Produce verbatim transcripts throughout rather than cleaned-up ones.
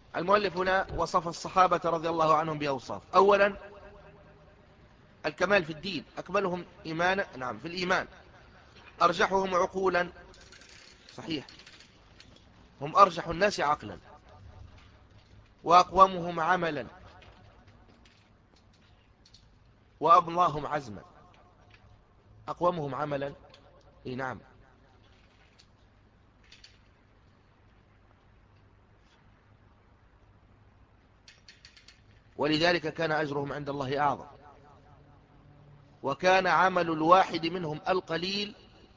المؤلف هنا وصف الصحابة رضي الله عنهم بأوصاف. أولا الكمال في الدين، أكملهم إيمانا، نعم في الإيمان، أرجحهم عقولا، صحيح هم أرجح الناس عقلا، وأقومهم عملا، وأبلاهم عزما. أقومهم عملا، إيه نعم، ولذلك كان أجرهم عند الله أعظم. وكان عمل الواحد منهم القليل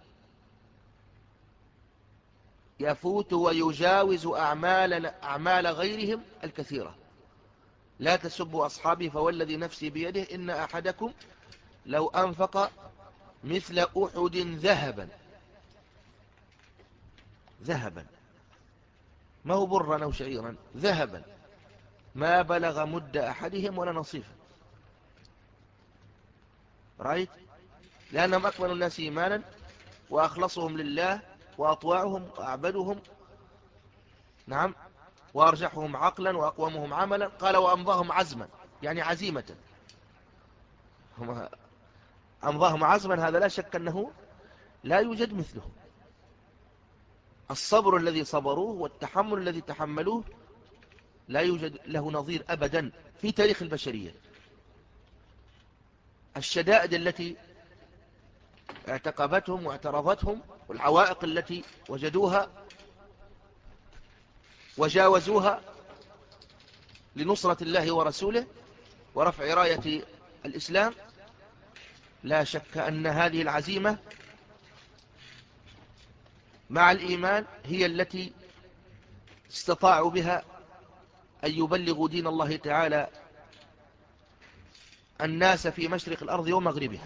يفوت ويجاوز أعمال, أعمال غيرهم الكثيرة. لا تسبوا أصحابي فوالذي نفسي بيده إن أحدكم لو أنفق مثل أحد ذهبا، ذهبا ما هو برا أو شعيرا، ذهبا ما بلغ مد أحدهم ولا نصيفا. رأيت؟ لأنهم أكمل الناس إيمانا وأخلصهم لله وأطواعهم وأعبدهم، نعم، وأرجحهم عقلا وأقومهم عملا. قال وأمضاهم عزما، يعني عزيمة، هم أمضاهم عزما، هذا لا شك أنه لا يوجد مثله. الصبر الذي صبروه والتحمل الذي تحملوه لا يوجد له نظير أبدا في تاريخ البشرية. الشدائد التي اعتقبتهم واعترضتهم والعوائق التي وجدوها وجاوزوها لنصرة الله ورسوله ورفع راية الإسلام، لا شك أن هذه العزيمة مع الإيمان هي التي استطاعوا بها أن يبلغوا دين الله تعالى الناس في مشرق الأرض ومغربها.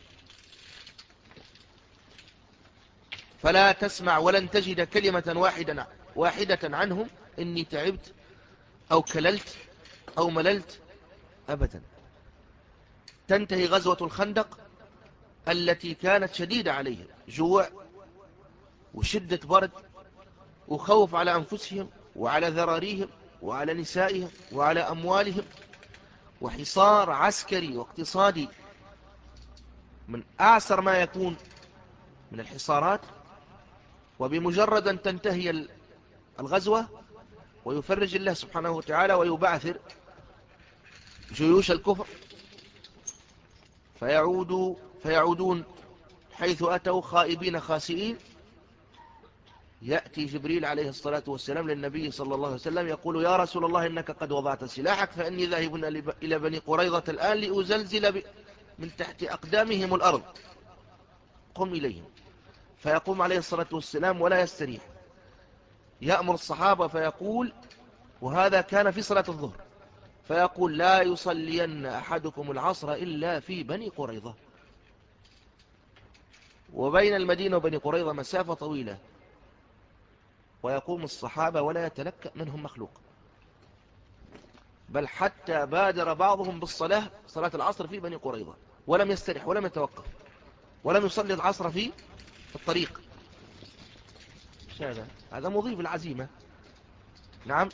فلا تسمع ولن تجد كلمة واحدة, واحدة عنهم إني تعبت أو كللت أو مللت أبدا. تنتهي غزوة الخندق التي كانت شديدة عليهم، جوع وشدة برد وخوف على أنفسهم وعلى ذراريهم وعلى نسائهم وعلى أموالهم، وحصار عسكري واقتصادي من أعسر ما يكون من الحصارات. وبمجرد أن تنتهي الغزوة ويفرج الله سبحانه وتعالى ويبعثر جيوش الكفر فيعودوا فيعودون حيث أتوا خائبين خاسئين، يأتي جبريل عليه الصلاة والسلام للنبي صلى الله عليه وسلم يقول يا رسول الله إنك قد وضعت سلاحك فإني ذاهب إلى بني قريظة الآن لأزلزل من تحت أقدامهم الأرض، قم إليهم. فيقوم عليه الصلاة والسلام ولا يستريح، يأمر الصحابة فيقول، وهذا كان في صلاة الظهر، فيقول لا يصلين أحدكم العصر إلا في بني قريظة. وبين المدينة وبني قريظة مسافة طويلة، ويقوم الصحابة ولا يتلكأ منهم مخلوق، بل حتى بادر بعضهم بالصلاة صلاة العصر في بني قريظة ولم يسترح ولم يتوقف ولم يصلي العصر في الطريق. هذا هذا مضيف العزيمة، نعم.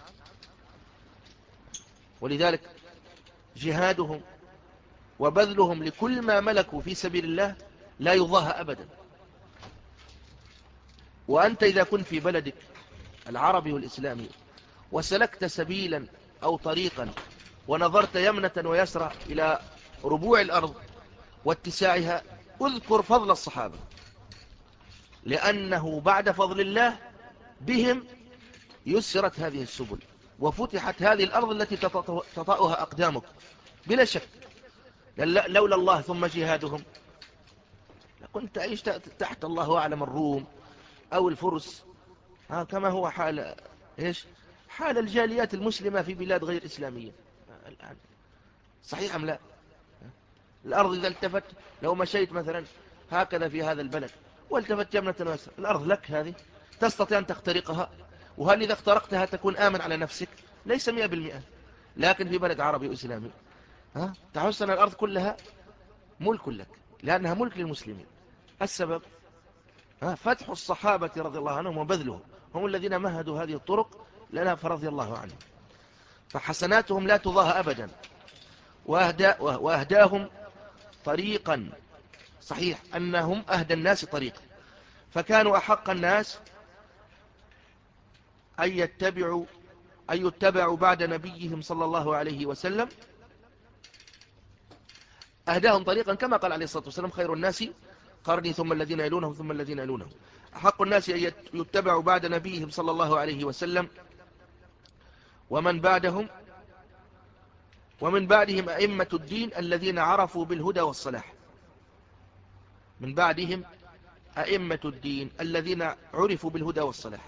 ولذلك جهادهم وبذلهم لكل ما ملكوا في سبيل الله لا يضاهى أبدا. وأنت إذا كنت في بلدك العربي والإسلامي وسلكت سبيلا أو طريقا ونظرت يمنة ويسرى إلى ربوع الأرض واتساعها، اذكر فضل الصحابة، لأنه بعد فضل الله بهم يسرت هذه السبل وفتحت هذه الأرض التي تطأها أقدامك بلا شك. لولا الله ثم جهادهم لكنت عيشت تحت الله أعلم الروم أو الفرس، كما هو حال إيش حال الجاليات المسلمة في بلاد غير إسلامية الآن. صحيح أم لا؟ الأرض إذا التفت، لو مشيت مثلا هكذا في هذا البلد والتفت يمنة ويسرى، الأرض لك هذه، تستطيع أن تخترقها، وهل إذا اخترقتها تكون آمن على نفسك؟ ليس مئة بالمئة. لكن في بلد عربي وإسلامي ها تحس أن الأرض كلها ملك لك، لأنها ملك للمسلمين. السبب ها فتح الصحابة رضي الله عنهم وبذلهم، هم الذين مهدوا هذه الطرق لنا فرضي الله عنهم. فحسناتهم لا تضاهى أبدا، وأهدى وأهداهم طريقا، صحيح أنهم أهدى الناس طريقا، فكانوا أحق الناس أن يتبعوا أن يتبعوا بعد نبيهم صلى الله عليه وسلم. أهداهم طريقا كما قال عليه الصلاة والسلام: خير الناس قرني ثم الذين يلونهم ثم الذين يلونهم. أحق الناس أن يتبعوا بعد نبيهم صلى الله عليه وسلم ومن بعدهم ومن بعدهم أئمة الدين الذين عرفوا بالهدى والصلاح. من بعدهم أئمة الدين الذين عرفوا بالهدى والصلاح.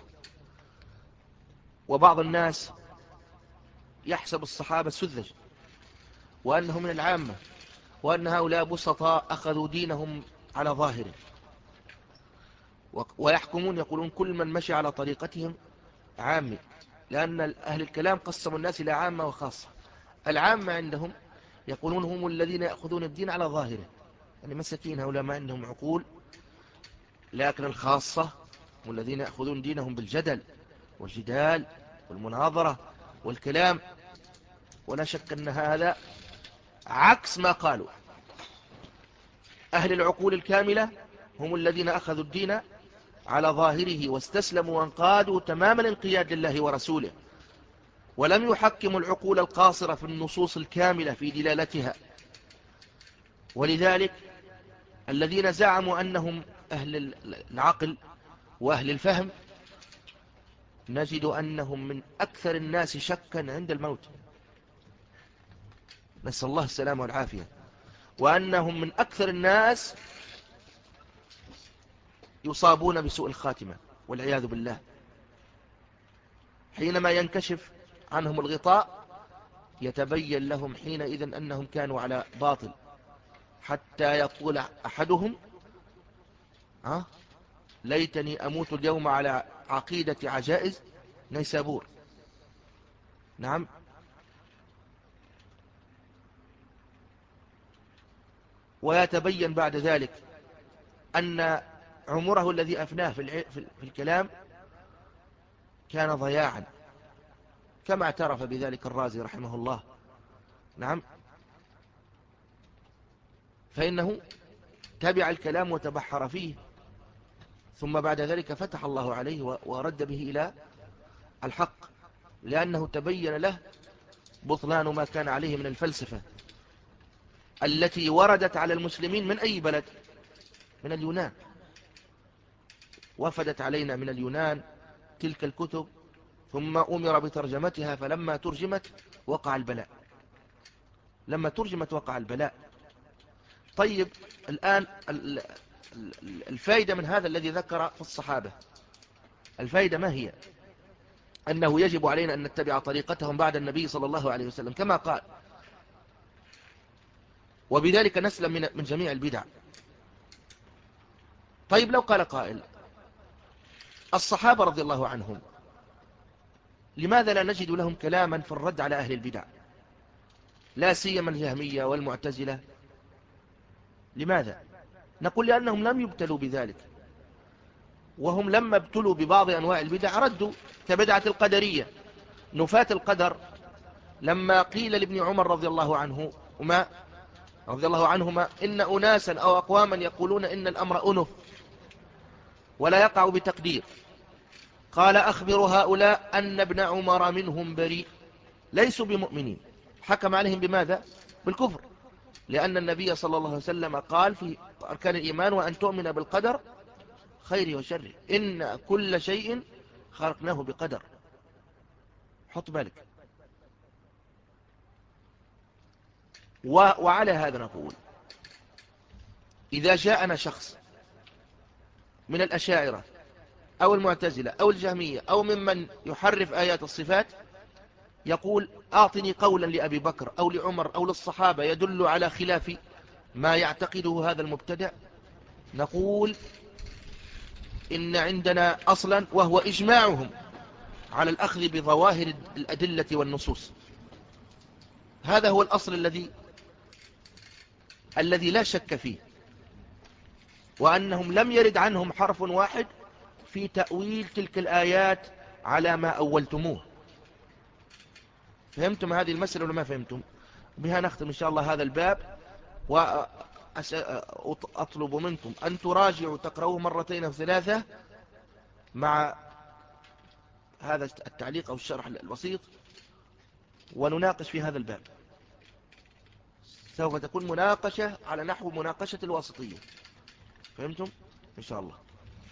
وبعض الناس يحسب الصحابة سذج، وأنهم من العامة، وأن هؤلاء بسطاء أخذوا دينهم على ظاهره، ويحكمون يقولون كل من مشي على طريقتهم عامي، لأن أهل الكلام قسموا الناس إلى عامة وخاصة. العامة عندهم يقولون هم الذين يأخذون الدين على ظاهره، يعني مساكين هؤلاء ما عندهم عقول. لكن الخاصة هم الذين يأخذون دينهم بالجدل والجدال والمناظرة والكلام. ولا شك أن هذا عكس ما قالوا. أهل العقول الكاملة هم الذين أخذوا الدين على ظاهره واستسلموا وانقادوا تمام الانقياد لله ورسوله، ولم يحكموا العقول القاصرة في النصوص الكاملة في دلالتها. ولذلك الذين زعموا أنهم أهل العقل وأهل الفهم نجد أنهم من أكثر الناس شكا عند الموت، نسأل الله السلامة والعافية، وأنهم من أكثر الناس يصابون بسوء الخاتمة والعياذ بالله. حينما ينكشف عنهم الغطاء يتبين لهم حينئذ أنهم كانوا على باطل، حتى يقول أحدهم: ها ليتني أموت اليوم على عقيدة عجائز نيسابور. نعم. ويتبين بعد ذلك أن عمره الذي أفناه في, في الكلام كان ضياعا، كما اعترف بذلك الرازي رحمه الله. نعم. فإنه تبع الكلام وتبحر فيه، ثم بعد ذلك فتح الله عليه ورد به إلى الحق، لأنه تبين له بطلان ما كان عليه من الفلسفة التي وردت على المسلمين من أي بلد؟ من اليونان. وفدت علينا من اليونان تلك الكتب، ثم أمر بترجمتها، فلما ترجمت وقع البلاء. لما ترجمت وقع البلاء. طيب الآن الفائدة من هذا الذي ذكر في الصحابة، الفائدة ما هي؟ أنه يجب علينا أن نتبع طريقتهم بعد النبي صلى الله عليه وسلم كما قال، وبذلك نسلم من من جميع البدع. طيب لو قال قائل: الصحابة رضي الله عنهم لماذا لا نجد لهم كلاما في الرد على أهل البدع، لا سيما الجهمية والمعتزلة؟ لماذا؟ نقول لأنهم لم يبتلوا بذلك، وهم لما ابتلوا ببعض أنواع البدع ردوا، كبدعة القدرية، نفاة القدر. لما قيل لابن عمر رضي الله عنه وما رضي الله عنهما: إن أناسا أو أقواما يقولون إن الأمر أنف ولا يقع بتقدير، قال: أخبر هؤلاء أن ابن عمر منهم بريء، ليسوا بمؤمنين. حكم عليهم بماذا؟ بالكفر، لأن النبي صلى الله عليه وسلم قال في أركان الإيمان: وأن تؤمن بالقدر خير وشر، إن كل شيء خلقناه بقدر. حط بالك. وعلى هذا نقول: إذا جاءنا شخص من الأشاعرة أو المعتزلة أو الجهمية أو ممن يحرف آيات الصفات يقول: أعطني قولا لأبي بكر أو لعمر أو للصحابة يدل على خلاف ما يعتقده هذا المبتدع، نقول: إن عندنا أصلا وهو إجماعهم على الأخذ بظواهر الأدلة والنصوص. هذا هو الأصل الذي الذي لا شك فيه، وأنهم لم يرد عنهم حرف واحد في تأويل تلك الآيات على ما أولتموه. فهمتم هذه المسألة ولا ما فهمتم؟ بها نختم إن شاء الله هذا الباب، وأطلب منكم أن تراجعوا تقرأوه مرتين أو ثلاثة مع هذا التعليق أو الشرح البسيط، ونناقش في هذا الباب. سوف تكون مناقشة على نحو مناقشة الواسطية. فهمتم؟ إن شاء الله.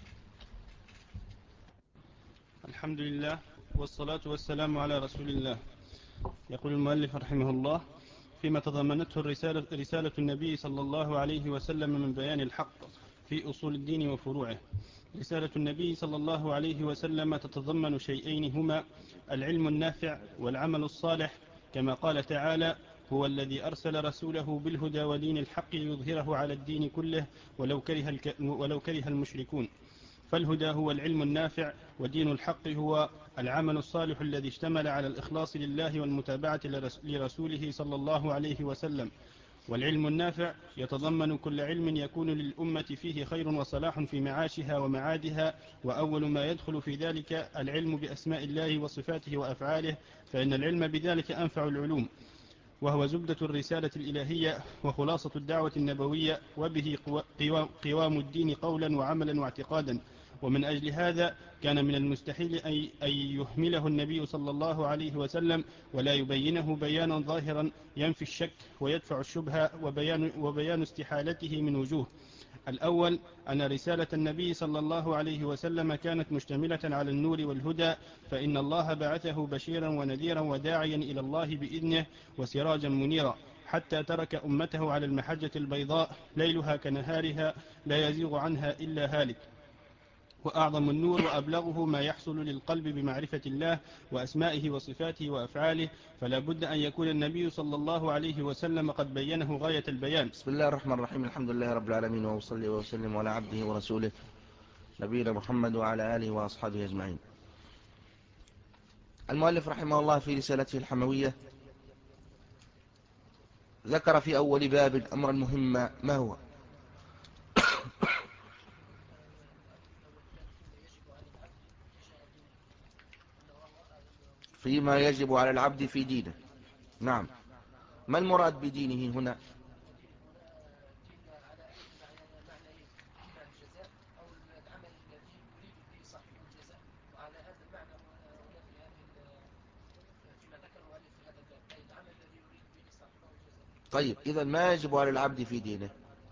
الحمد لله والصلاة والسلام على رسول الله. يقول المؤلف رحمه الله: فيما تضمنته الرسالة رسالة النبي صلى الله عليه وسلم من بيان الحق في أصول الدين وفروعه. رسالة النبي صلى الله عليه وسلم تتضمن شيئين هما العلم النافع والعمل الصالح، كما قال تعالى: هو الذي أرسل رسوله بالهدى ودين الحق ليظهره على الدين كله ولو كره, الك... ولو كره المشركون. فالهدى هو العلم النافع، ودين الحق هو العمل الصالح الذي اشتمل على الإخلاص لله والمتابعة لرسوله صلى الله عليه وسلم. والعلم النافع يتضمن كل علم يكون للأمة فيه خير وصلاح في معاشها ومعادها، وأول ما يدخل في ذلك العلم بأسماء الله وصفاته وأفعاله، فإن العلم بذلك أنفع العلوم، وهو زبدة الرسالة الإلهية وخلاصة الدعوة النبوية، وبه قوام الدين قولا وعملا واعتقادا. ومن أجل هذا كان من المستحيل أن يهمله النبي صلى الله عليه وسلم ولا يبينه بيانا ظاهرا ينفي الشك ويدفع الشبهة، وبيان, وبيان استحالته من وجوه. الأول أن رسالة النبي صلى الله عليه وسلم كانت مشتملة على النور والهدى، فإن الله بعثه بشيرا ونذيرا وداعيا إلى الله بإذنه وسراجا منيرا، حتى ترك أمته على المحجة البيضاء ليلها كنهارها لا يزيغ عنها إلا هالك. وأعظم النور وأبلغه ما يحصل للقلب بمعرفة الله وأسمائه وصفاته وأفعاله، فلا بد أن يكون النبي صلى الله عليه وسلم قد بينه غاية البيان. بسم الله الرحمن الرحيم. الحمد لله رب العالمين، وأصلي وسلم على عبده ورسوله نبينا محمد وعلى آله وأصحابه أجمعين. المؤلف رحمه الله في رسالته الحموية ذكر في أول باب أمرا مهما، ما هو؟ فيما يجب على العبد في دينه. نعم. ما المراد بدينه هنا؟ طيب إذا ما يجب على العبد في دينه؟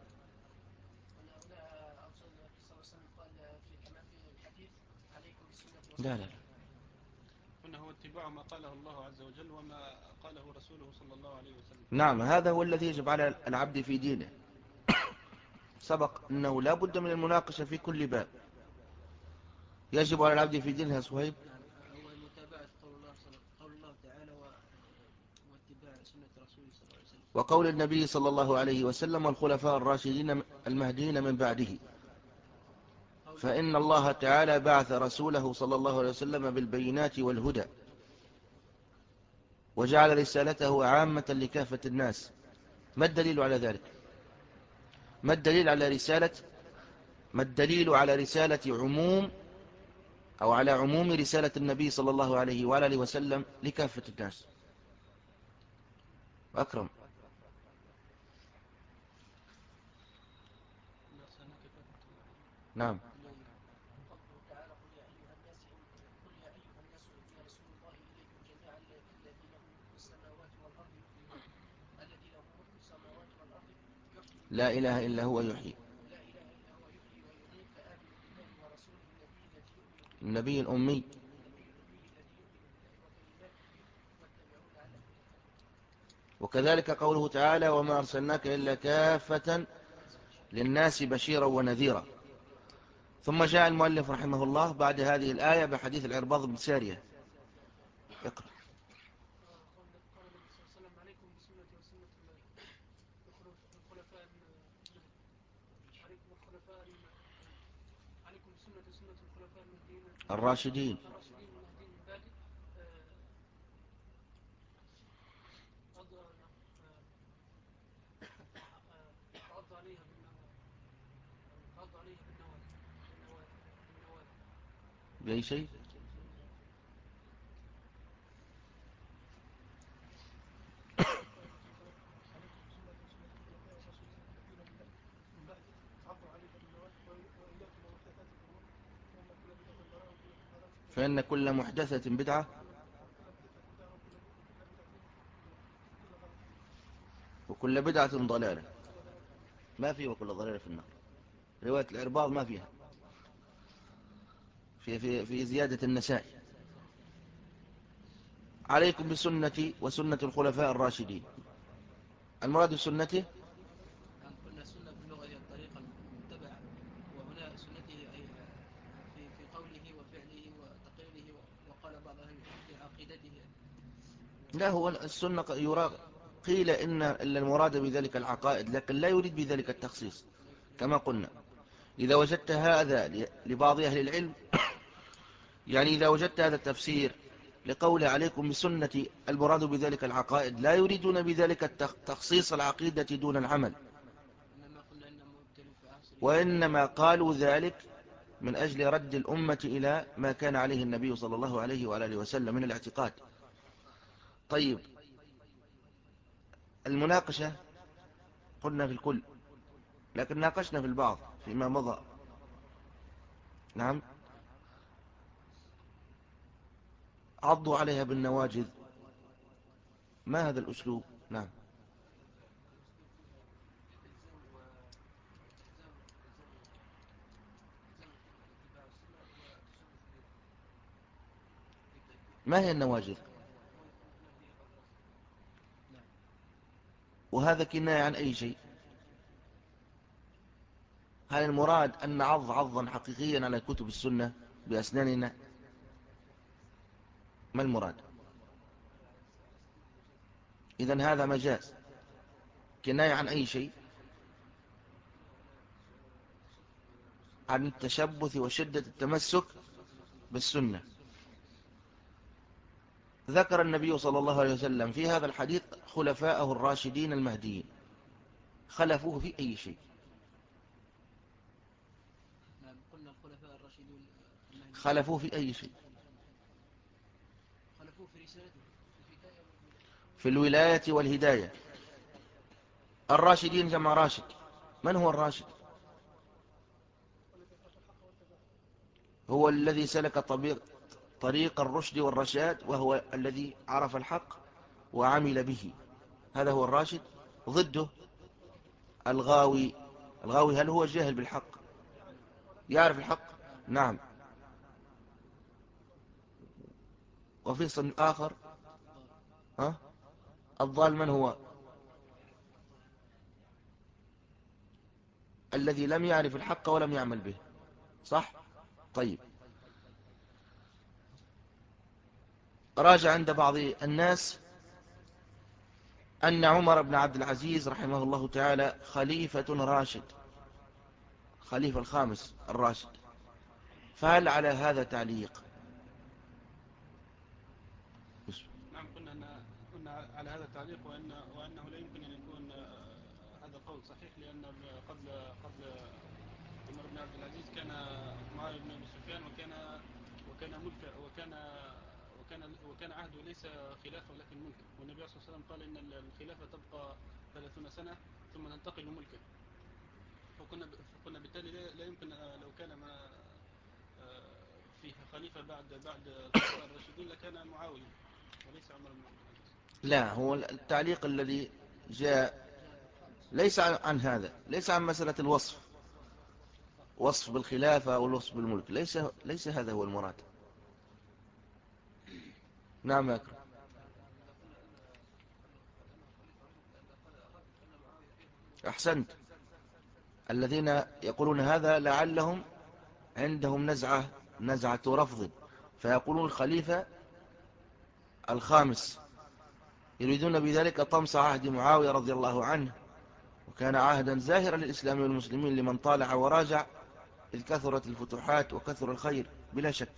لا لا هنا هو اتباع ما قاله الله عز وجل وما قاله رسوله صلى الله عليه وسلم. نعم، هذا هو الذي يجب على العبد في دينه. سبق أنه لا بد من المناقشة في كل باب. يجب على العبد في دينه يا صهيب هو متابعة قول الله, قول الله تعالى واتباع سنة رسوله صلى الله عليه وسلم، وقول النبي صلى الله عليه وسلم والخلفاء الراشدين المهديين من بعده. فإن الله تعالى بعث رسوله صلى الله عليه وسلم بالبينات والهدى، وجعل رسالته عامة لكافة الناس. ما الدليل على ذلك؟ ما الدليل على رسالة ما الدليل على رسالة عموم أو على عموم رسالة النبي صلى الله عليه وآله وسلم لكافة الناس؟ أكرم. نعم. لا إله إلا هو يحيي. النبي الأمي. وكذلك قوله تعالى وما أرسلناك إلا كافة للناس بشيرا ونذيرا. ثم جاء المؤلف رحمه الله بعد هذه الآية بحديث العرباض بن سارية. اقرأ. الراشدين. بأي شيء؟ فإن كل محدثة بدعة وكل بدعة ضلالة. ما في وكل ضلالة في النار. رواية الإرباض ما فيها، في, في, في زيادة النسائي. عليكم بسنتي وسنة الخلفاء الراشدين. المراد بسنته نعم، قلنا السنة في اللغة هي الطريقة المتبعة، وهنا سنته أي في في قوله وفعله وتقريره، وقال بعض أهل العلم في عقيدته. لا، هو السنة يرى قيل إن المراد بذلك العقائد، لكن لا يريد بذلك التخصيص. كما قلنا إذا وجدت هذا لبعض أهل العلم، يعني إذا وجدت هذا التفسير لقول عليكم بسنة المراد بذلك العقائد، لا يريدون بذلك تخصيص العقيدة دون العمل، إنما قلنا إنه مبتل في عصر، وإنما قالوا ذلك من أجل رد الأمة إلى ما كان عليه النبي صلى الله عليه وآله وسلم من الاعتقاد. طيب، المناقشة قلنا في الكل، لكن ناقشنا في البعض فيما مضى. نعم، عضوا عليها بالنواجذ. ما هذا الأسلوب؟ نعم، ما هي النواجذ؟ وهذا كناية عن أي شيء؟ هل المراد أن نعض عضا حقيقيا على كتب السنة بأسناننا؟ ما المراد؟ إذن هذا مجاز. كناية عن أي شيء؟ عن التشبث وشدة التمسك بالسنة. ذكر النبي صلى الله عليه وسلم في هذا الحديث خلفاءه الراشدين المهديين، خلفوه في أي شيء؟ نعم، قلنا الخلفاء الراشدون المهديين خلفوه في أي شيء؟ خلفوه في رسالته، في الهداية والولاية. في الولاية والهداية. الراشدين جمع راشد. من هو الراشد؟ هو الذي سلك طريق طريق الرشد والرشاد، وهو الذي عرف الحق وعمل به، هذا هو الراشد. ضده الغاوي. الغاوي هل هو جاهل بالحق؟ يعرف الحق؟ نعم. وفي صنف آخر، ها؟ الضال من هو؟ الذي لم يعرف الحق ولم يعمل به، صح؟ طيب، راجع عند بعض الناس أن عمر بن عبد العزيز رحمه الله تعالى خليفة راشد، خليفة الخامس الراشد، فهل على هذا تعليق؟ نعم، قلنا أن قلنا على هذا التعليق، وأن وأنه لا يمكن أن يكون هذا قول صحيح، لأن قبل قبل عمر بن عبد العزيز كان معاوية بن أبي سفيان، وكان وكان ملك وكان وكان وكان عهده ليس خلافة ولكن ملكا، والنبي صلى الله عليه وسلم قال إن الخلافة تبقى ثلاثون سنة ثم تنتقل ملكا. فكنا فكنا بالتالي لا يمكن لو كان ما فيه خليفة بعد بعد الخلفاء الراشدين لكان معاوية وليس عمر بن عبد العزيز. لا، هو التعليق الذي جاء ليس عن هذا، ليس عن مسألة الوصف، وصف بالخلافة أو الوصف بالملك، ليس ليس هذا هو المراد. نعم يا أكرم. أحسنت. الذين يقولون هذا لعلهم عندهم نزعة نزعة رفض، فيقولون الخليفة الخامس، يريدون بذلك طمس عهد معاوية رضي الله عنه، وكان عهدا زاهرا للإسلام والمسلمين لمن طالع وراجع، إذ كثرت الفتوحات وكثر الخير بلا شك.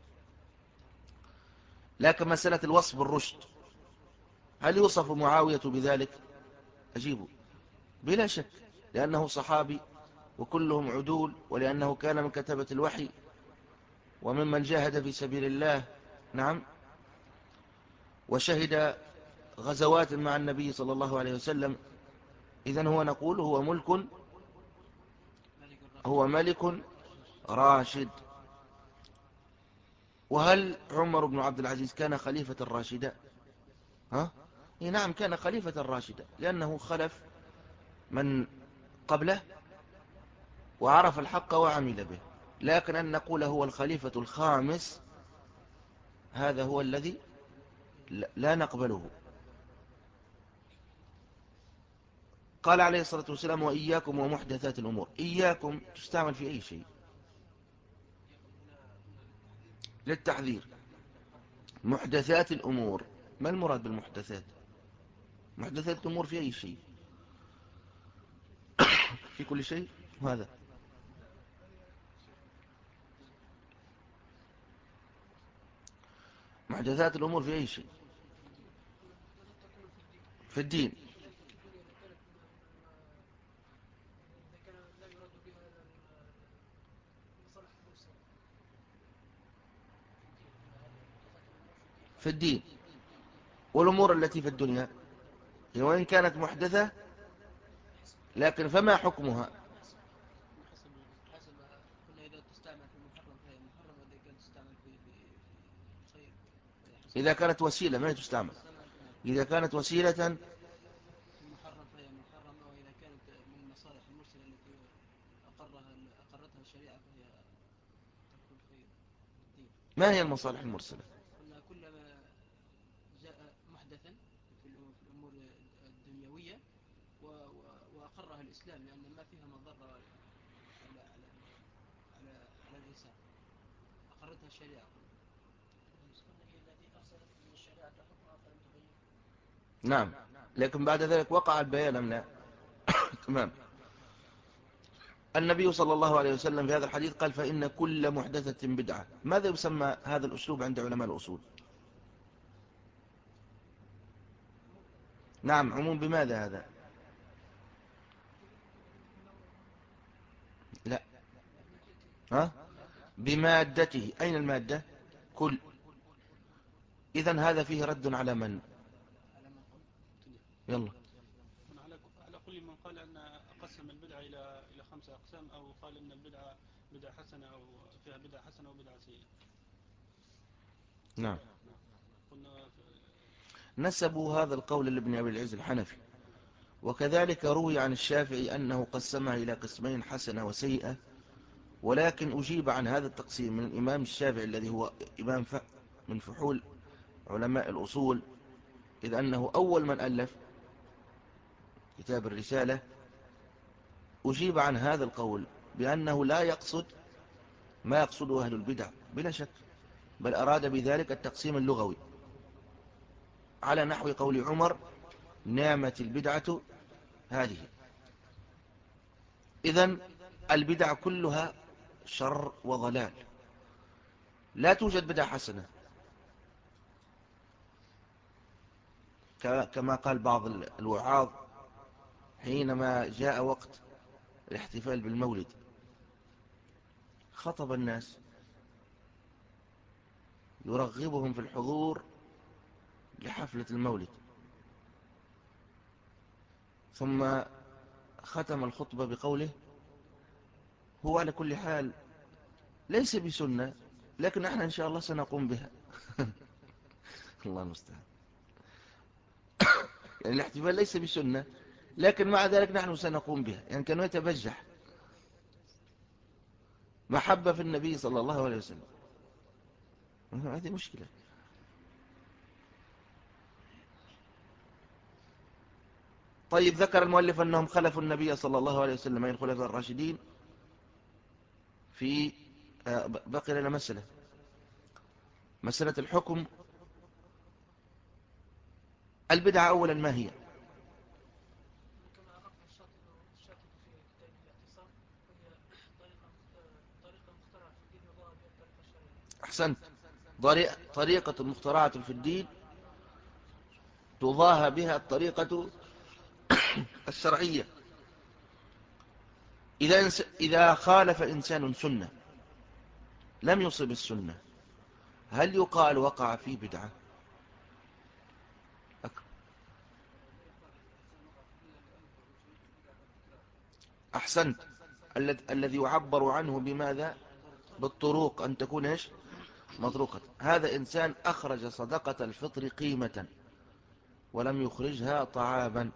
لكن مسألة الوصف بالرشد، هل يوصف معاوية بذلك؟ أجيبه بلا شك، لأنه صحابي وكلهم عدول، ولأنه كان من كتبة الوحي وممن جاهد في سبيل الله. نعم، وشهد غزوات مع النبي صلى الله عليه وسلم. إذن هو نقول هو ملك، هو ملك راشد. وهل عمر بن عبد العزيز كان خليفة راشدا؟ ها؟ إيه نعم كان خليفة راشدا، لأنه خلف من قبله وعرف الحق وعمل به. لكن أن نقول هو الخليفة الخامس هذا هو الذي لا نقبله. قال عليه الصلاة والسلام وإياكم ومحدثات الأمور. إياكم تستعمل في أي شيء للتحذير. محدثات الأمور ما المراد بالمحدثات؟ محدثات الأمور في أي شيء؟ في كل شيء. وهذا محدثات الأمور في أي شيء في الدين. في الدين والأمور التي في الدنيا وإن كانت محدثة لكن فما حكمها؟ حسب قلنا إذا تستعمل في المحرم فهي محرم، وإذا كانت تستعمل في في خير فهي حسب. إذا كانت وسيلة ما تستعمل. إذا كانت وسيلة في المحرم فهي محرمة، وإذا كانت من المصالح المرسلة التي أقرها أقرتها الشريعة فهي تكون خير الدين. ما هي المصالح المرسلة؟ قلنا كلما جاء محدثا في الأمور الدنيوية وأقرها الإسلام لأن ما فيها مضرة على على على على الإنسان، أقرتها الشريعة. قلنا هي التي أرسلت من الشريعة حكمها فلم تغير. نعم، لكن بعد ذلك وقع البيان أم لا؟ تمام. النبي صلى الله عليه وسلم في هذا الحديث قال فإن كل محدثة بدعة. ماذا يسمى هذا الأسلوب عند علماء الأصول؟ نعم، عموم. بماذا هذا؟ لا. ها؟ بمادته. أين المادة؟ كل. إذن هذا فيه رد على من؟ يلا. على كل من قال أن أقسم البدعة إلى إلى خمسة أقسام، أو قال أن البدعة بدعة حسنة أو فيها بدعة حسنة وبدعة سيئة. نعم. قلنا نسبوا هذا القول لابن أبي العز الحنفي، وكذلك روي عن الشافعي أنه قسمها إلى قسمين حسنة وسيئة، ولكن أجيب عن هذا التقسيم من الإمام الشافعي الذي هو إمام من فحول علماء الأصول، إذ أنه أول من ألف كتاب الرسالة. أجيب عن هذا القول بأنه لا يقصد ما يقصده أهل البدع بلا شك، بل أراد بذلك التقسيم اللغوي على نحو قول عمر نعمة البدعة هذه. إذن البدع كلها شر وضلال، لا توجد بدعة حسنة كما قال بعض الوعاظ حينما جاء وقت الاحتفال بالمولد خطب الناس يرغبهم في الحضور لحفلة المولد، ثم ختم الخطبة بقوله هو على كل حال ليس بسنة، لكن احنا ان شاء الله سنقوم بها. الله المستعان. يعني الاحتفال ليس بسنة، لكن مع ذلك نحن سنقوم بها. يعني كانوا يتبجح محبة في النبي صلى الله عليه وسلم. هذه مشكلة. طيب، ذكر المؤلف أنهم خلفوا النبي صلى الله عليه وسلم من الخلفاء الراشدين. في بقي لنا مسألة مسألة الحكم. البدعة أولا ما هي؟ أحسنت. طريقة مخترعة في الدين تضاهى بها الطريقة الشرعية. إذا إذا خالف إنسان سنة لم يصب السنة، هل يقال وقع في بدعة؟ أحسنت. الذي يعبر عنه بماذا؟ بالطرق، أن تكون إيش؟ متروكة. هذا إنسان أخرج صدقة الفطر قيمة ولم يخرجها طعاما،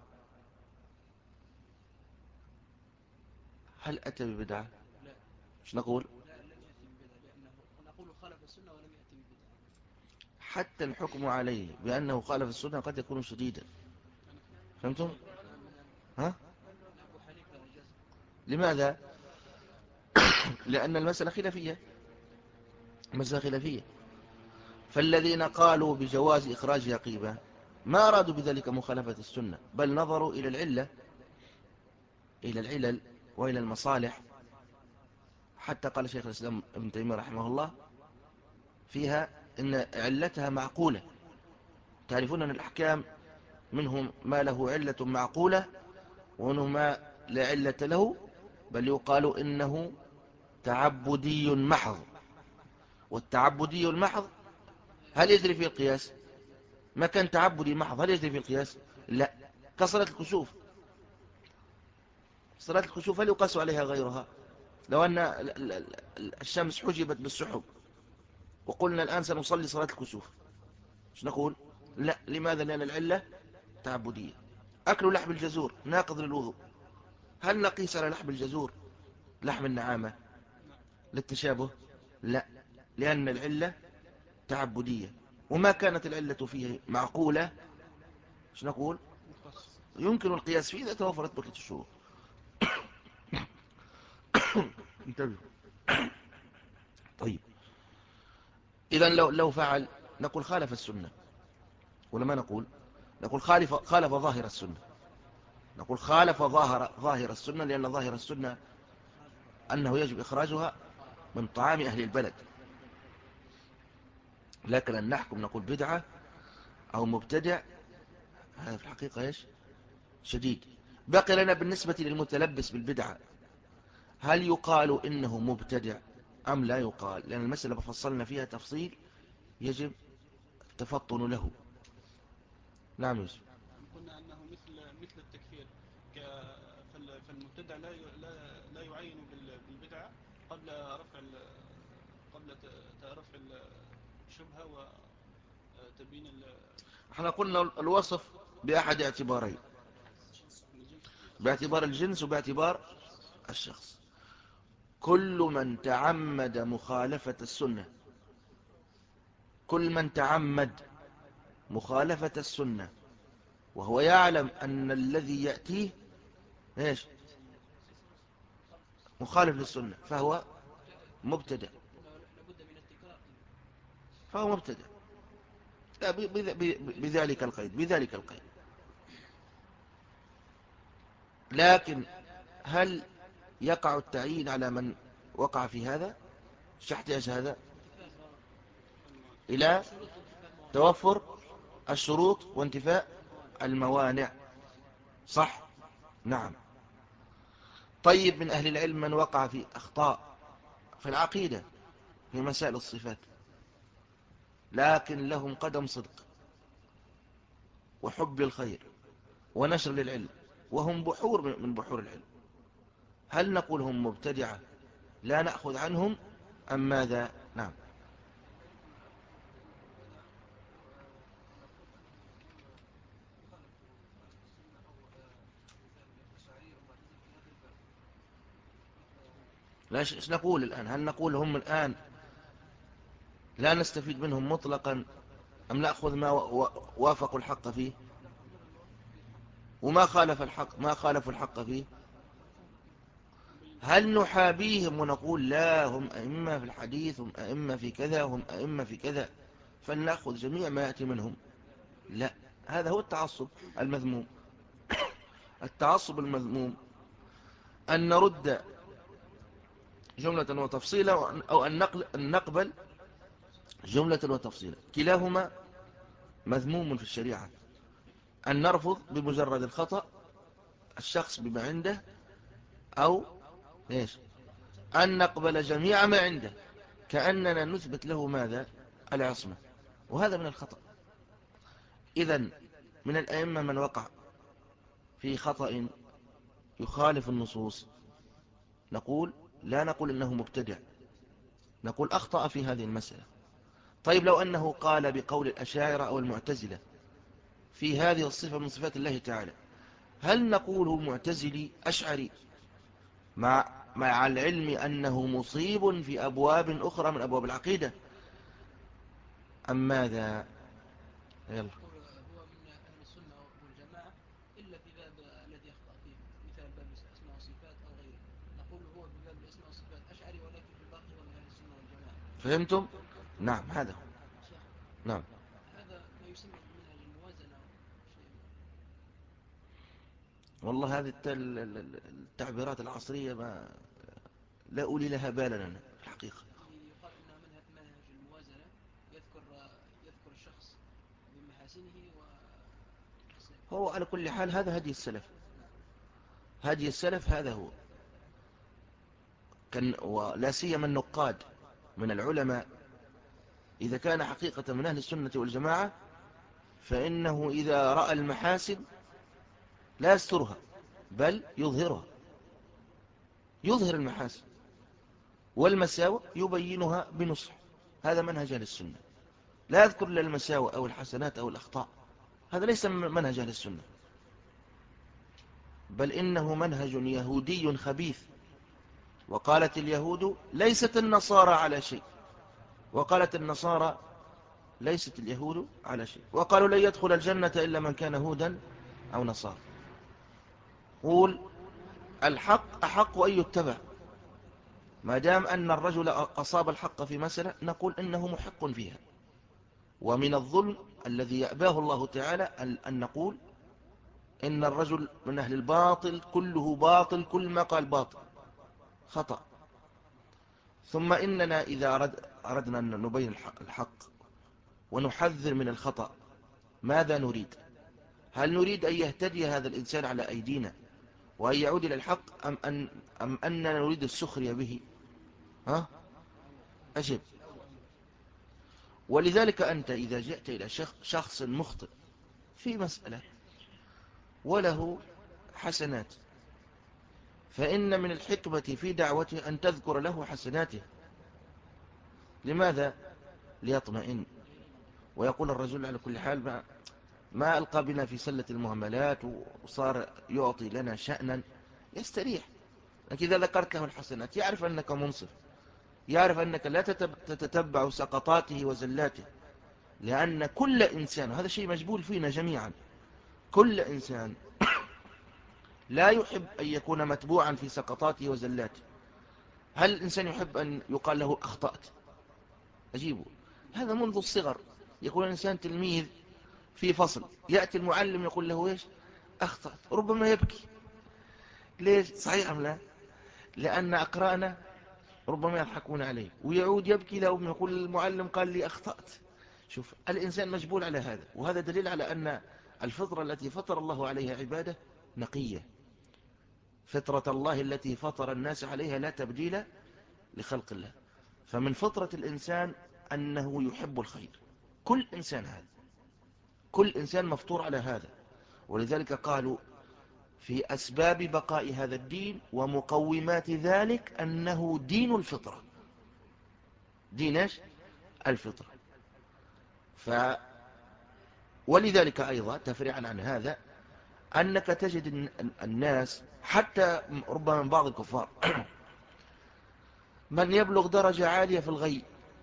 هل أتى ببدعة؟ لا مش نقول لا لم يأتي ببدعة، لأنه نقول خالف السنة ولم يأتي ببدعة. حتى الحكم عليه بأنه خالف السنة قد يكون شديدا. فهمتم؟ ها؟ أبو حنيفة أجاز. لماذا؟ لأن المسألة خلافية، مسألة خلافية. فالذين قالوا بجواز إخراجها قيمة ما أرادوا بذلك مخالفة السنة، بل نظروا إلى العلة، إلى العلل وإلى المصالح. حتى قال شيخ الإسلام ابن تيمية رحمه الله فيها إن علتها معقولة. تعرفون أن الأحكام منهم ما له علة معقولة ومنهم ما لا علة له، بل يقال إنه تعبدي محض. والتعبدي المحض هل يجري فيه القياس؟ ما كان تعبدي محض هل يجري فيه القياس؟ لا. كصلاة الكسوف، صلاة الكسوف هل يقاس عليها غيرها؟ لو أن الشمس حجبت بالسحب وقلنا الآن سنصلي صلاة الكسوف، مش نقول؟ لا. لماذا؟ لأن العلة تعبدية. أكل لحم الجزور ناقض للوضوء، هل نقيس على لحم الجزور لحم النعامة للتشابه؟ لا، لأن العلة تعبدية، وما كانت العلة فيه معقولة مش نقول؟ يمكن القياس فيه إذا توفرت بقية الشروط. انتبهوا. طيب، إذن لو لو فعل نقول خالف السنة، ولا ما نقول؟ نقول خالف خالف ظاهر السنة، نقول خالف ظاهر ظاهر السنة، لأن ظاهر السنة أنه يجب إخراجها من طعام أهل البلد. لكن أن نحكم نقول بدعة أو مبتدع هذا في الحقيقة إيش شديد. بقي لنا بالنسبة للمتلبس بالبدعة، هل يقال إنه مبتدع أم لا يقال؟ لأن المسألة فصلنا فيها تفصيل يجب التفطن له. نعم يوسف. قلنا أنه مثل مثل التكفير، فالمبتدع لا لا لا يعين بالبدعة قبل رفع قبل رفع الشبهة وتبيين. احنا قلنا الوصف بأحد اعتبارين، باعتبار الجنس وباعتبار الشخص. كل من تعمد مخالفة السنة، كل من تعمد مخالفة السنة وهو يعلم أن الذي يأتيه ايش مخالف للسنة فهو مبتدع، لابد من التكرار. فهو مبتدع بذلك القيد، بذلك القيد. لكن هل يقع التعيين على من وقع في هذا؟ ايش يحتاج هذا؟ إلى توفر الشروط وانتفاء الموانع، صح؟ نعم. طيب، من أهل العلم من وقع في أخطاء في العقيدة في مسائل الصفات، لكن لهم قدم صدق وحب الخير ونشر للعلم وهم بحور من بحور العلم، هل نقول هم مبتدعة لا نأخذ عنهم أم ماذا؟ نعم. لا، ايش نقول الآن؟ هل نقول هم الآن لا نستفيد منهم مطلقا أم نأخذ ما وافقوا الحق فيه وما خالف الحق ما خالفوا الحق فيه؟ هل نحابيهم ونقول لا هم أئمة في الحديث، هم أئمة في كذا، هم أئمة في كذا، فلنأخذ جميع ما يأتي منهم؟ لا، هذا هو التعصب المذموم. التعصب المذموم أن نرد جملة وتفصيلا أو أن نقبل جملة وتفصيلا، كلاهما مذموم في الشريعة. أن نرفض بمجرد الخطأ الشخص بما عنده، أو إيش أن نقبل جميع ما عنده كأننا نثبت له ماذا؟ العصمة، وهذا من الخطأ. إذن من الأئمة من وقع في خطأ يخالف النصوص، نقول لا نقول إنه مبتدع، نقول أخطأ في هذه المسألة طيب لو أنه قال بقول الأشاعرة أو المعتزلة في هذه الصفة من صفات الله تعالى، هل نقول معتزلي أشعري مع مع العلم أنه مصيب في أبواب أخرى من أبواب العقيدة أم ماذا؟ يلا. يقول هو من أهل السنة والجماعة إلا في باب الذي يخطأ فيه، مثال باب الأسماء والصفات أو غيره، نقول هو في باب الأسماء والصفات أشعري، ولكن في الباقي هو من أهل السنة والجماعة. فهمتم؟ نعم هذا هو. شيخ، نعم. هذا ما يسمى بمنهج الموازنة أو شيء ما. والله هذه الت- ال- ال- التعبيرات العصرية ما لا أولي لها بالا أنا في الحقيقة. يقال إنه منهج منهج الموازنة، يذكر يذكر الشخص بمحاسنه وسيئاته. هو على كل حال هذا هدي السلف، هدي السلف هذا هو. كان ولا سيما النقاد من العلماء إذا كان حقيقة من أهل السنة والجماعة فإنه إذا رأى المحاسن لا يسترها بل يظهرها، يظهر المحاسن، والمساوئ يبينها بنصح. هذا منهج أهل السنة، لا يذكر إلا المساوئ أو الحسنات أو الأخطاء، هذا ليس منهج أهل السنة، بل إنه منهج يهودي خبيث. وقالت اليهود ليست النصارى على شيء، وقالت النصارى ليست اليهود على شيء، وقالوا لن يدخل الجنة إلا من كان هودا أو نصارى. قول الحق أحق أن يتبع، ما دام أن الرجل أصاب الحق في مسألة نقول إنه محق فيها. ومن الظلم الذي يأباه الله تعالى أن نقول إن الرجل من أهل الباطل كله باطل، كل ما قال باطل خطأ. ثم إننا إذا أرد أردنا أن نبين الحق ونحذر من الخطأ ماذا نريد؟ هل نريد أن يهتدي هذا الإنسان على أيدينا وأن يعود إلى الحق، أم, أن أم أننا نريد السخرية به؟ ها؟ أجب. ولذلك أنت إذا جئت إلى شخص مخطئ في مسألة وله حسنات، فإن من الحكمة في دعوته أن تذكر له حسناته. لماذا؟ ليطمئن ويقول الرجل على كل حال ما, ما ألقى بنا في سلة المهملات وصار يعطي لنا شأنا، يستريح. لكن إذا ذكرت له الحسنات يعرف أنك منصف، يعرف أنك لا تتتبع سقطاته وزلاته، لأن كل إنسان، هذا شيء مجبول فينا جميعا، كل إنسان لا يحب أن يكون متبوعا في سقطاته وزلاته. هل الإنسان يحب أن يقال له أخطأت؟ أجيبه. هذا منذ الصغر يقول الإنسان تلميذ في فصل، يأتي المعلم يقول له إيش؟ أخطأت، ربما يبكي. ليش؟ صحيح أم لا؟ لأن أقرأنا ربما يضحكون عليه، ويعود يبكي له يقول المعلم قال لي أخطأت. شوف الإنسان مجبول على هذا، وهذا دليل على أن الفطرة التي فطر الله عليها عباده نقية. فطرة الله التي فطر الناس عليها لا تبديل لخلق الله. فمن فطرة الإنسان أنه يحب الخير، كل إنسان هذا، كل إنسان مفطور على هذا. ولذلك قالوا في أسباب بقاء هذا الدين ومقومات ذلك أنه دين الفطرة، دين الفطرة. ف ولذلك أيضا تفريعا عن هذا أنك تجد الناس حتى ربما من بعض الكفار من يبلغ درجة عالية في الغي،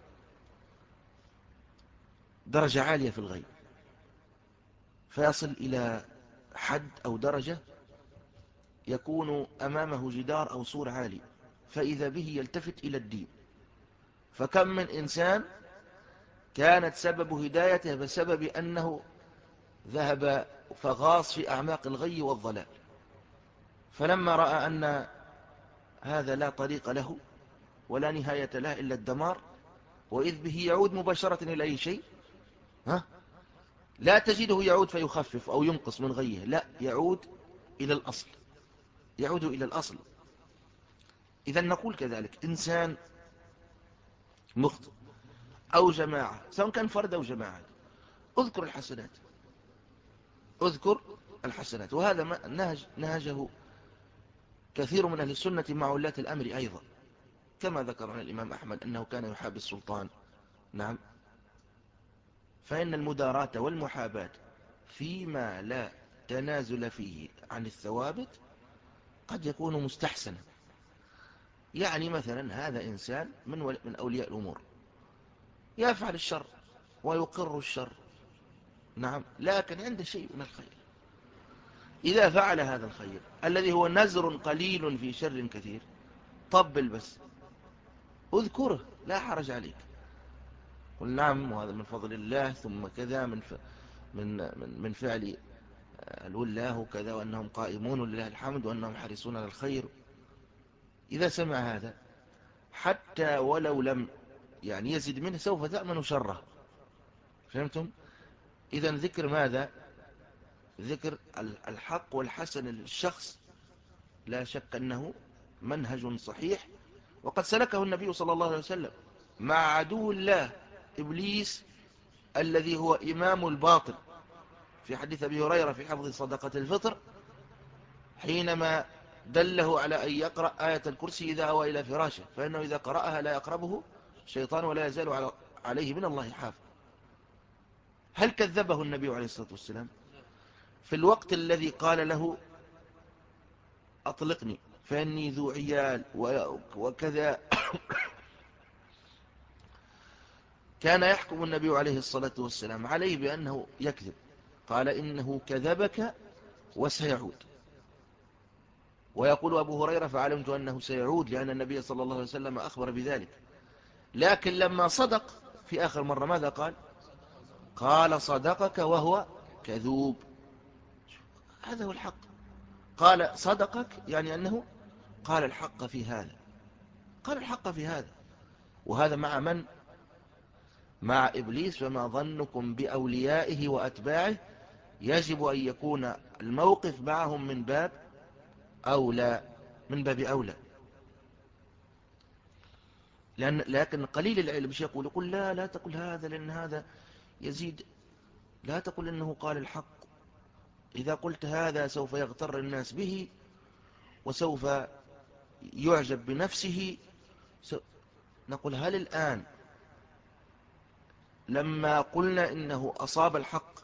درجة عالية في الغي، فيصل إلى حد أو درجة يكون أمامه جدار أو سور عالي، فإذا به يلتفت إلى الدين. فكم من إنسان كانت سبب هدايته بسبب أنه ذهب فغاص في أعماق الغي والضلال، فلما رأى أن هذا لا طريق له ولا نهاية له إلا الدمار، وإذ به يعود مباشرة إلى أي شيء، ها؟ لا تجده يعود فيخفف أو ينقص من غيه، لا، يعود إلى الأصل، يعود إلى الأصل. إذا نقول كذلك إنسان مخطئ أو جماعة، سواء كان فرد أو جماعة، اذكر الحسنات، اذكر الحسنات. وهذا ما نهج نهجه كثير من أهل السنة مع ولاة الأمر أيضا، كما ذكر عن الإمام أحمد أنه كان يحاب السلطان، نعم، فإن المداراة والمحاباة فيما لا تنازل فيه عن الثوابت قد يكون مستحسنا. يعني مثلا هذا إنسان من, من أولياء الأمور يفعل الشر ويقر الشر، نعم، لكن عنده شيء من الخير. إذا فعل هذا الخير الذي هو نزر قليل في شر كثير، طبل بس، اذكره، لا حرج عليك، قل نعم وهذا من فضل الله، ثم كذا من ف... من من من فعل الولاه وكذا، وأنهم قائمون ولله الحمد وأنهم حريصون على الخير. إذا سمع هذا حتى ولو لم يعني يزيد منه سوف تأمن شره. فهمتم؟ إذا ذكر ماذا؟ ذكر الحق والحسن للشخص لا شك أنه منهج صحيح، وقد سلكه النبي صلى الله عليه وسلم مع عدو الله إبليس الذي هو إمام الباطل، في حديث أبي هريرة في حفظ صدقة الفطر حينما دله على أن يقرأ آية الكرسي إذا هو إلى فراشه، فإنه إذا قرأها لا يقربه شيطان ولا يزال عليه من الله حافظ. هل كذبه النبي عليه الصلاة والسلام في الوقت الذي قال له أطلقني فإني ذو عيال وكذا؟ كان يحكم النبي عليه الصلاة والسلام عليه بأنه يكذب، قال إنه كذبك وسيعود. ويقول أبو هريرة فعلمت أنه سيعود لأن النبي صلى الله عليه وسلم أخبر بذلك. لكن لما صدق في آخر مرة ماذا قال؟ قال صدقك وهو كذوب. هذا هو الحق، قال صدقك يعني أنه قال الحق في هذا، قال الحق في هذا. وهذا مع من؟ مع إبليس. فما ظنكم بأوليائه وأتباعه؟ يجب أن يكون الموقف معهم من باب أولى، من باب أولى. لأن لكن قليل العلم مش يقول يقول لا لا تقل هذا لأن هذا يزيد. لا تقل إنه قال الحق، إذا قلت هذا سوف يغتر الناس به وسوف يعجب بنفسه. نقول هل الآن لما قلنا إنه أصاب الحق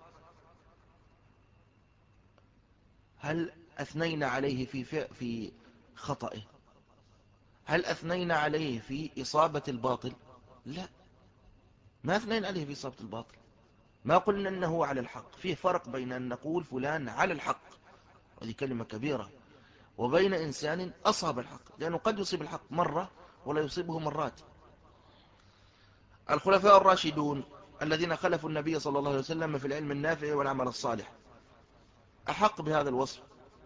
هل أثنينا عليه في في خطئه؟ هل أثنينا عليه في إصابة الباطل؟ لا، ما أثنينا عليه في إصابة الباطل. ما قلنا أنه على الحق. فيه فرق بين أن نقول فلان على الحق، هذه كلمة كبيرة، وبين إنسان أصاب الحق، لأنه قد يصيب الحق مرة ولا يصيبه مرات. الخلفاء الراشدون الذين خلفوا النبي صلى الله عليه وسلم في العلم النافع والعمل الصالح أحق بهذا الوصف.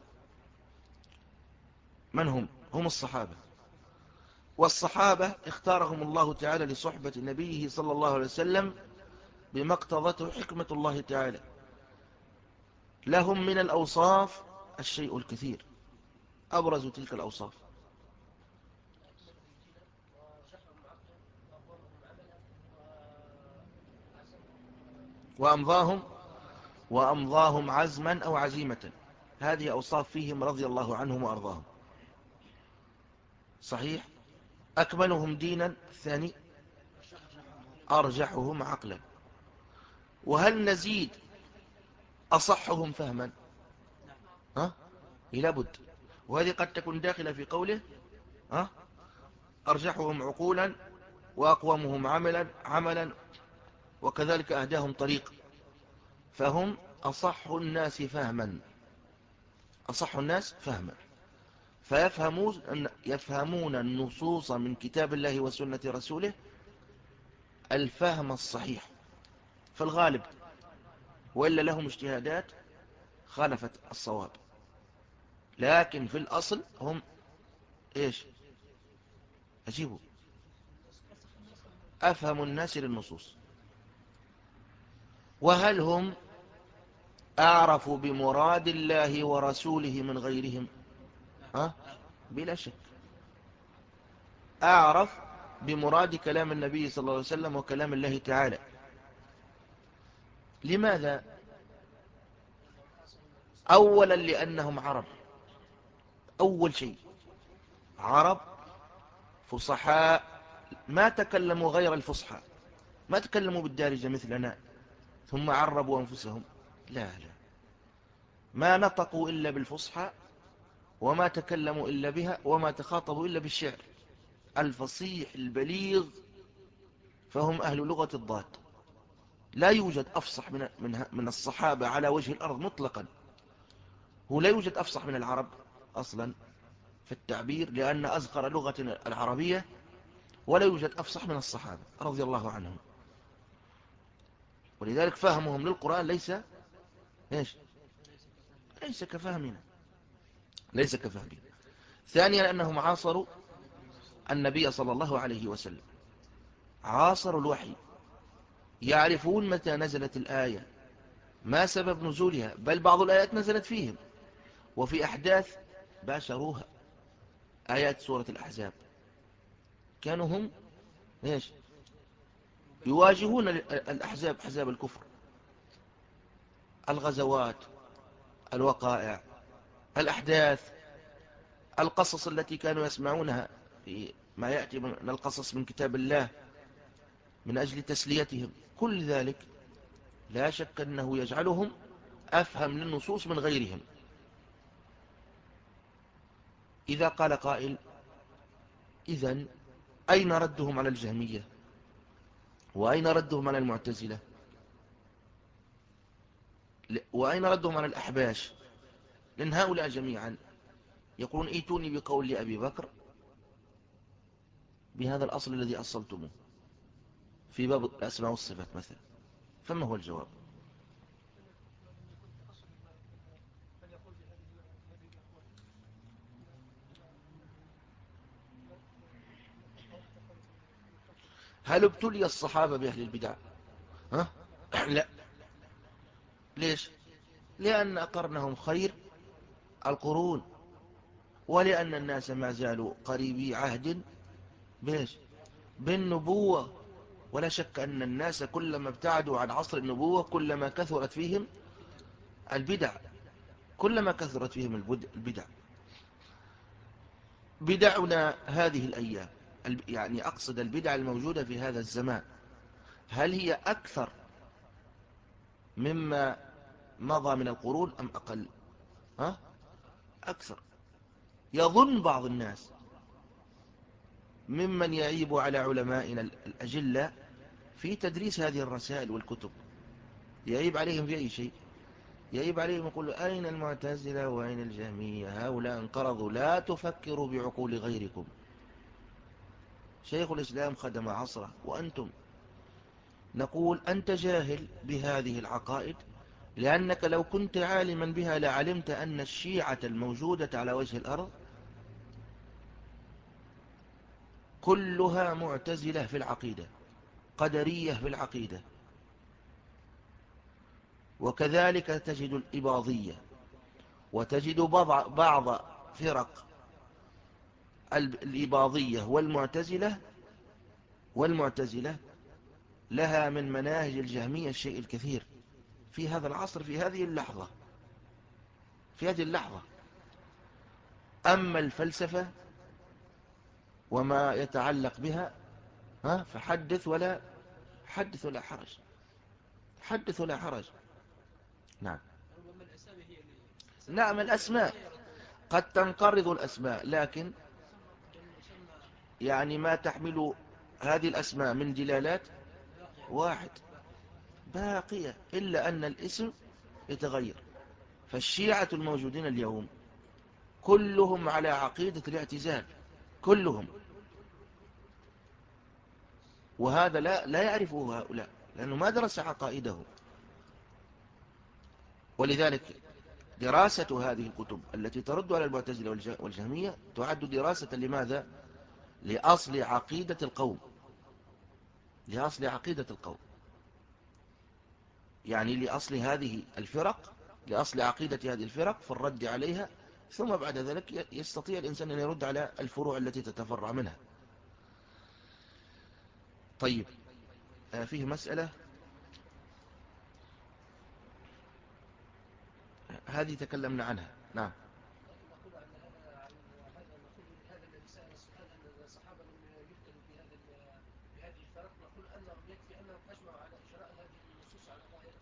من هم؟ هم الصحابة. والصحابة اختارهم الله تعالى لصحبة نبيه صلى الله عليه وسلم بما اقتضته حكمة الله تعالى. لهم من الأوصاف الشيء الكثير، أبرز تلك الأوصاف وأمضاهم وأمضاهم عزما أو عزيمة. هذه أوصاف فيهم رضي الله عنهم وأرضاهم. صحيح. أكملهم دينا، الثاني أرجحهم عقلا. وهل نزيد أصحهم فهما؟ ها؟ لابد. وهذه قد تكون داخلة في قوله ها؟ أرجحهم عقولا وأقومهم عملا عملا وكذلك أهداهم طريق. فهم أصح الناس فهما، أصح الناس فهما، فيفهمون يفهمون النصوص من كتاب الله وسنة رسوله الفهم الصحيح في الغالب، وإلا لهم اجتهادات خالفت الصواب، لكن في الأصل هم إيش؟ أجيبوا أفهم الناس للنصوص. وهل هم أعرف بمراد الله ورسوله من غيرهم؟ ها؟ بلا شك أعرف بمراد كلام النبي صلى الله عليه وسلم وكلام الله تعالى. لماذا؟ أولا لأنهم عرب، أول شيء عرب فصحاء، ما تكلموا غير الفصحى، ما تكلموا بالدارجة مثلنا، ثم عربوا أنفسهم. لا لا، ما نطقوا إلا بالفصحى، وما تكلموا إلا بها، وما تخاطبوا إلا بالشعر الفصيح البليغ، فهم أهل لغة الضاد. لا يوجد أفصح من من من الصحابة على وجه الأرض مطلقا. هو لا يوجد أفصح من العرب أصلا في التعبير، لأن أزخر لغة العربية، ولا يوجد أفصح من الصحابة رضي الله عنهم. ولذلك فهمهم للقرآن ليس إيش؟ ليس كفهمنا، ليس كفهمنا. ثانيا أنهم عاصروا النبي صلى الله عليه وسلم، عاصروا الوحي، يعرفون متى نزلت الآية، ما سبب نزولها، بل بعض الآيات نزلت فيهم، وفي أحداث باشروها. آيات سورة الأحزاب كانوا هم إيش؟ يواجهون الأحزاب، أحزاب الكفر، الغزوات، الوقائع، الأحداث، القصص التي كانوا يسمعونها في ما يأتي من القصص من كتاب الله من أجل تسليتهم. كل ذلك لا شك أنه يجعلهم أفهم للنصوص من غيرهم. إذا قال قائل إذن أين ردهم على الجهمية، وأين ردهم على المعتزلة، وأين ردهم على الأحباش؟ لأن هؤلاء جميعا يقولون ايتوني بقول لأبي بكر بهذا الأصل الذي أصلتموه في باب الأسماء والصفات مثلا. فما هو الجواب؟ هل ابتلي الصحابة بأهل البدع؟ ها؟ لا. ليش؟ لأن قرنهم خير القرون، ولأن الناس ما زالوا قريبي عهد بيش بالنبوة. ولا شك أن الناس كلما ابتعدوا عن عصر النبوة كلما كثرت فيهم البدع، كلما كثرت فيهم البدع. بدعنا هذه الأيام، يعني أقصد البدع الموجودة في هذا الزمان، هل هي أكثر مما مضى من القرون أم أقل؟ ها؟ أكثر. يظن بعض الناس ممن يعيب على علمائنا الأجلة في تدريس هذه الرسائل والكتب، يعيب عليهم في أي شيء؟ يعيب عليهم يقول أين المعتزلة وأين الجهمية؟ هؤلاء انقرضوا، لا تفكروا بعقول غيركم. شيخ الإسلام خدم عصره وأنتم. نقول أنت جاهل بهذه العقائد، لأنك لو كنت عالما بها لعلمت أن الشيعة الموجودة على وجه الأرض كلها معتزلة في العقيدة، قدرية في العقيدة، وكذلك تجد الإباضية، وتجد بعض بعض فرق الإباضية والمعتزلة والمعتزلة لها من مناهج الجهمية الشيء الكثير في هذا العصر، في هذه اللحظة، في هذه اللحظة. أما الفلسفة وما يتعلق بها ها فحدث ولا حدث ولا حرج، حدث ولا حرج. نعم. نعم، الأسماء قد تنقرض الأسماء، لكن يعني ما تحمل هذه الأسماء من دلالات واحد باقية، إلا أن الاسم يتغير. فالشيعة الموجودين اليوم كلهم على عقيدة الاعتزال، كلهم، وهذا لا لا يعرفه هؤلاء لأنه ما درس عقائده. ولذلك دراسة هذه الكتب التي ترد على المعتزلة والجهمية تعد دراسة لماذا؟ لأصل عقيدة القوم، لأصل عقيدة القوم، يعني لأصل هذه الفرق، لأصل عقيدة هذه الفرق في الرد عليها، ثم بعد ذلك يستطيع الإنسان أن يرد على الفروع التي تتفرع منها. طيب، فيه مسألة هذه تكلمنا عنها. نعم.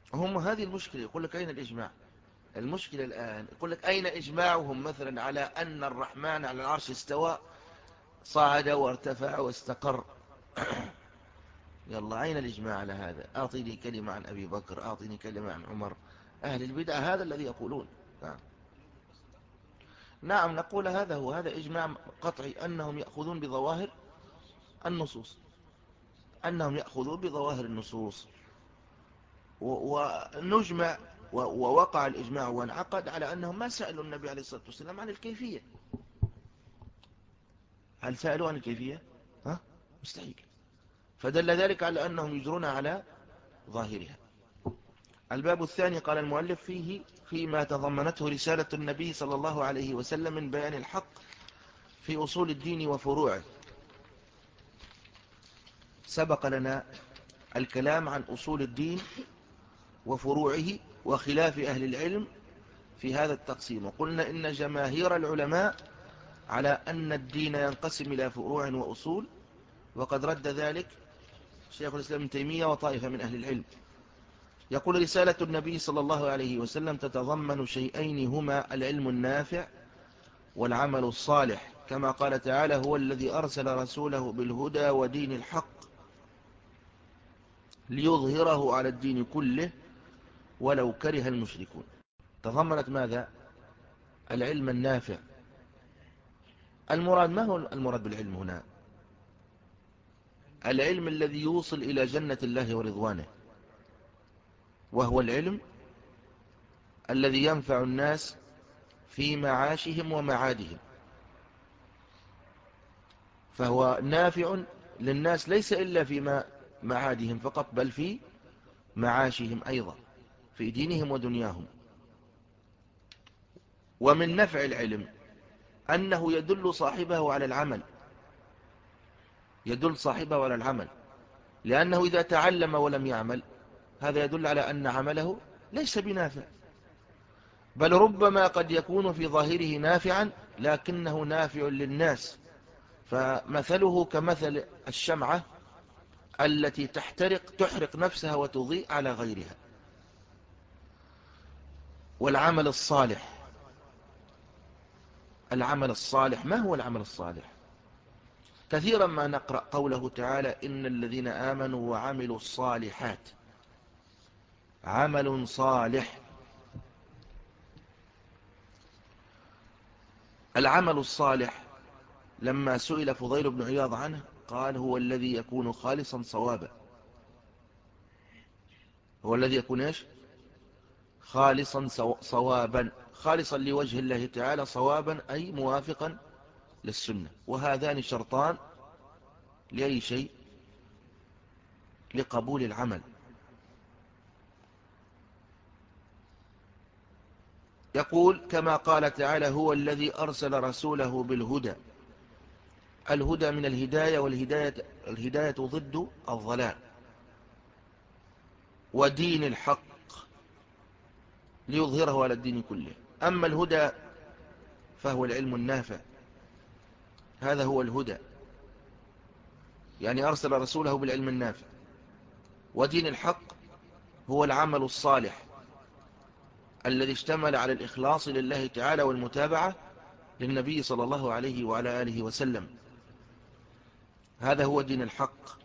هم هذه المشكلة. يقول لك أين الإجماع؟ المشكلة الآن يقول لك أين إجماعهم مثلا على أن الرحمن على العرش استوى، صعد وارتفع واستقر. يلا أين الإجماع على هذا؟ أعطيني كلمة عن أبي بكر، أعطيني كلمة عن عمر. أهل البدع هذا الذي يقولون. نعم, نعم نقول هذا هو، هذا إجماع قطعي أنهم يأخذون بظواهر النصوص، أنهم يأخذون بظواهر النصوص. ونجمع ووقع الإجماع وانعقد على أنهم ما سألوا النبي عليه الصلاة والسلام عن الكيفية. هل سألوا عن الكيفية؟ ها؟ مستحيل. فدل ذلك على أنهم يجرون على ظاهرها. الباب الثاني قال المؤلف فيه فيما تضمنته رسالة النبي صلى الله عليه وسلم من بيان الحق في أصول الدين وفروعه. سبق لنا الكلام عن أصول الدين وفروعه وخلاف أهل العلم في هذا التقسيم، وقلنا إن جماهير العلماء على أن الدين ينقسم إلى فروع وأصول، وقد رد ذلك شيخ الإسلام ابن تيمية وطائفة من أهل العلم. يقول رسالة النبي صلى الله عليه وسلم تتضمن شيئين هما العلم النافع والعمل الصالح، كما قال تعالى هو الذي أرسل رسوله بالهدى ودين الحق ليظهره على الدين كله ولو كره المشركون. تضمنت ماذا؟ العلم النافع. المراد، ما هو المراد بالعلم هنا؟ العلم الذي يوصل إلى جنة الله ورضوانه، وهو العلم الذي ينفع الناس في معاشهم ومعادهم. فهو نافع للناس ليس إلا في معادهم فقط، بل في معاشهم أيضا، في دينهم ودنياهم. ومن نفع العلم أنه يدل صاحبه على العمل، يدل صاحبه على العمل، لأنه إذا تعلم ولم يعمل هذا يدل على أن عمله ليس بنافع، بل ربما قد يكون في ظاهره نافعا لكنه نافع للناس. فمثله كمثل الشمعة التي تحترق تحرق نفسها وتضيء على غيرها. والعمل الصالح، العمل الصالح ما هو العمل الصالح؟ كثيرا ما نقرأ قوله تعالى إن الذين آمنوا وعملوا الصالحات عمل صالح. العمل الصالح لما سئل فضيل بن عياض عنه قال هو الذي يكون خالصا صوابا. هو الذي يكون ايش؟ خالصا صوابا، خالصا لوجه الله تعالى، صوابا أي موافقا للسنة. وهذان شرطان لأي شيء؟ لقبول العمل. يقول كما قال تعالى هو الذي أرسل رسوله بالهدى. الهدى من الهداية، والهداية الهداية ضد الضلال. ودين الحق ليظهره على الدين كله. أما الهدى فهو العلم النافع، هذا هو الهدى، يعني أرسل رسوله بالعلم النافع. ودين الحق هو العمل الصالح الذي اشتمل على الإخلاص لله تعالى والمتابعة للنبي صلى الله عليه وعلى آله وسلم. هذا هو دين الحق.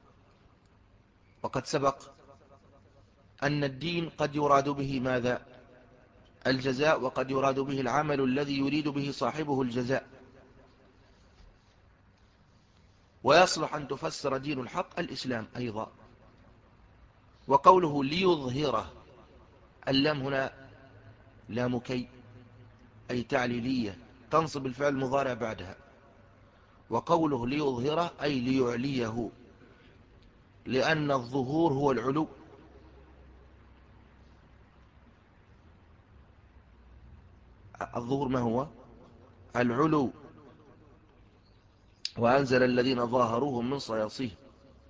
وقد سبق أن الدين قد يراد به ماذا؟ الجزاء، وقد يراد به العمل الذي يريد به صاحبه الجزاء. ويصلح أن تفسر دين الحق الإسلام أيضا. وقوله ليظهره، اللام هنا لام كي أي تعليلية تنصب الفعل المضارع بعدها. وقوله ليظهره أي ليعليه، لأن الظهور هو العلو. الظهور ما هو؟ العلو. وأنزل الذين ظاهروهم من صياصيهم.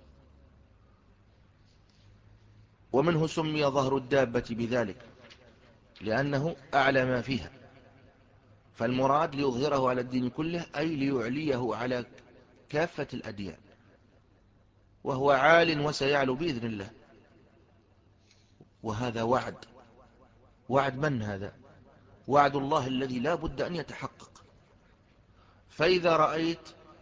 ومنه سمي ظهر الدابة بذلك لأنه أعلى ما فيها. فالمراد ليظهره على الدين كله أي ليعليه على كافة الأديان، وهو عال وسيعلو بإذن الله. وهذا وعد. وعد من هذا؟ وعد الله الذي لا بد أن يتحقق. فإذا رأيت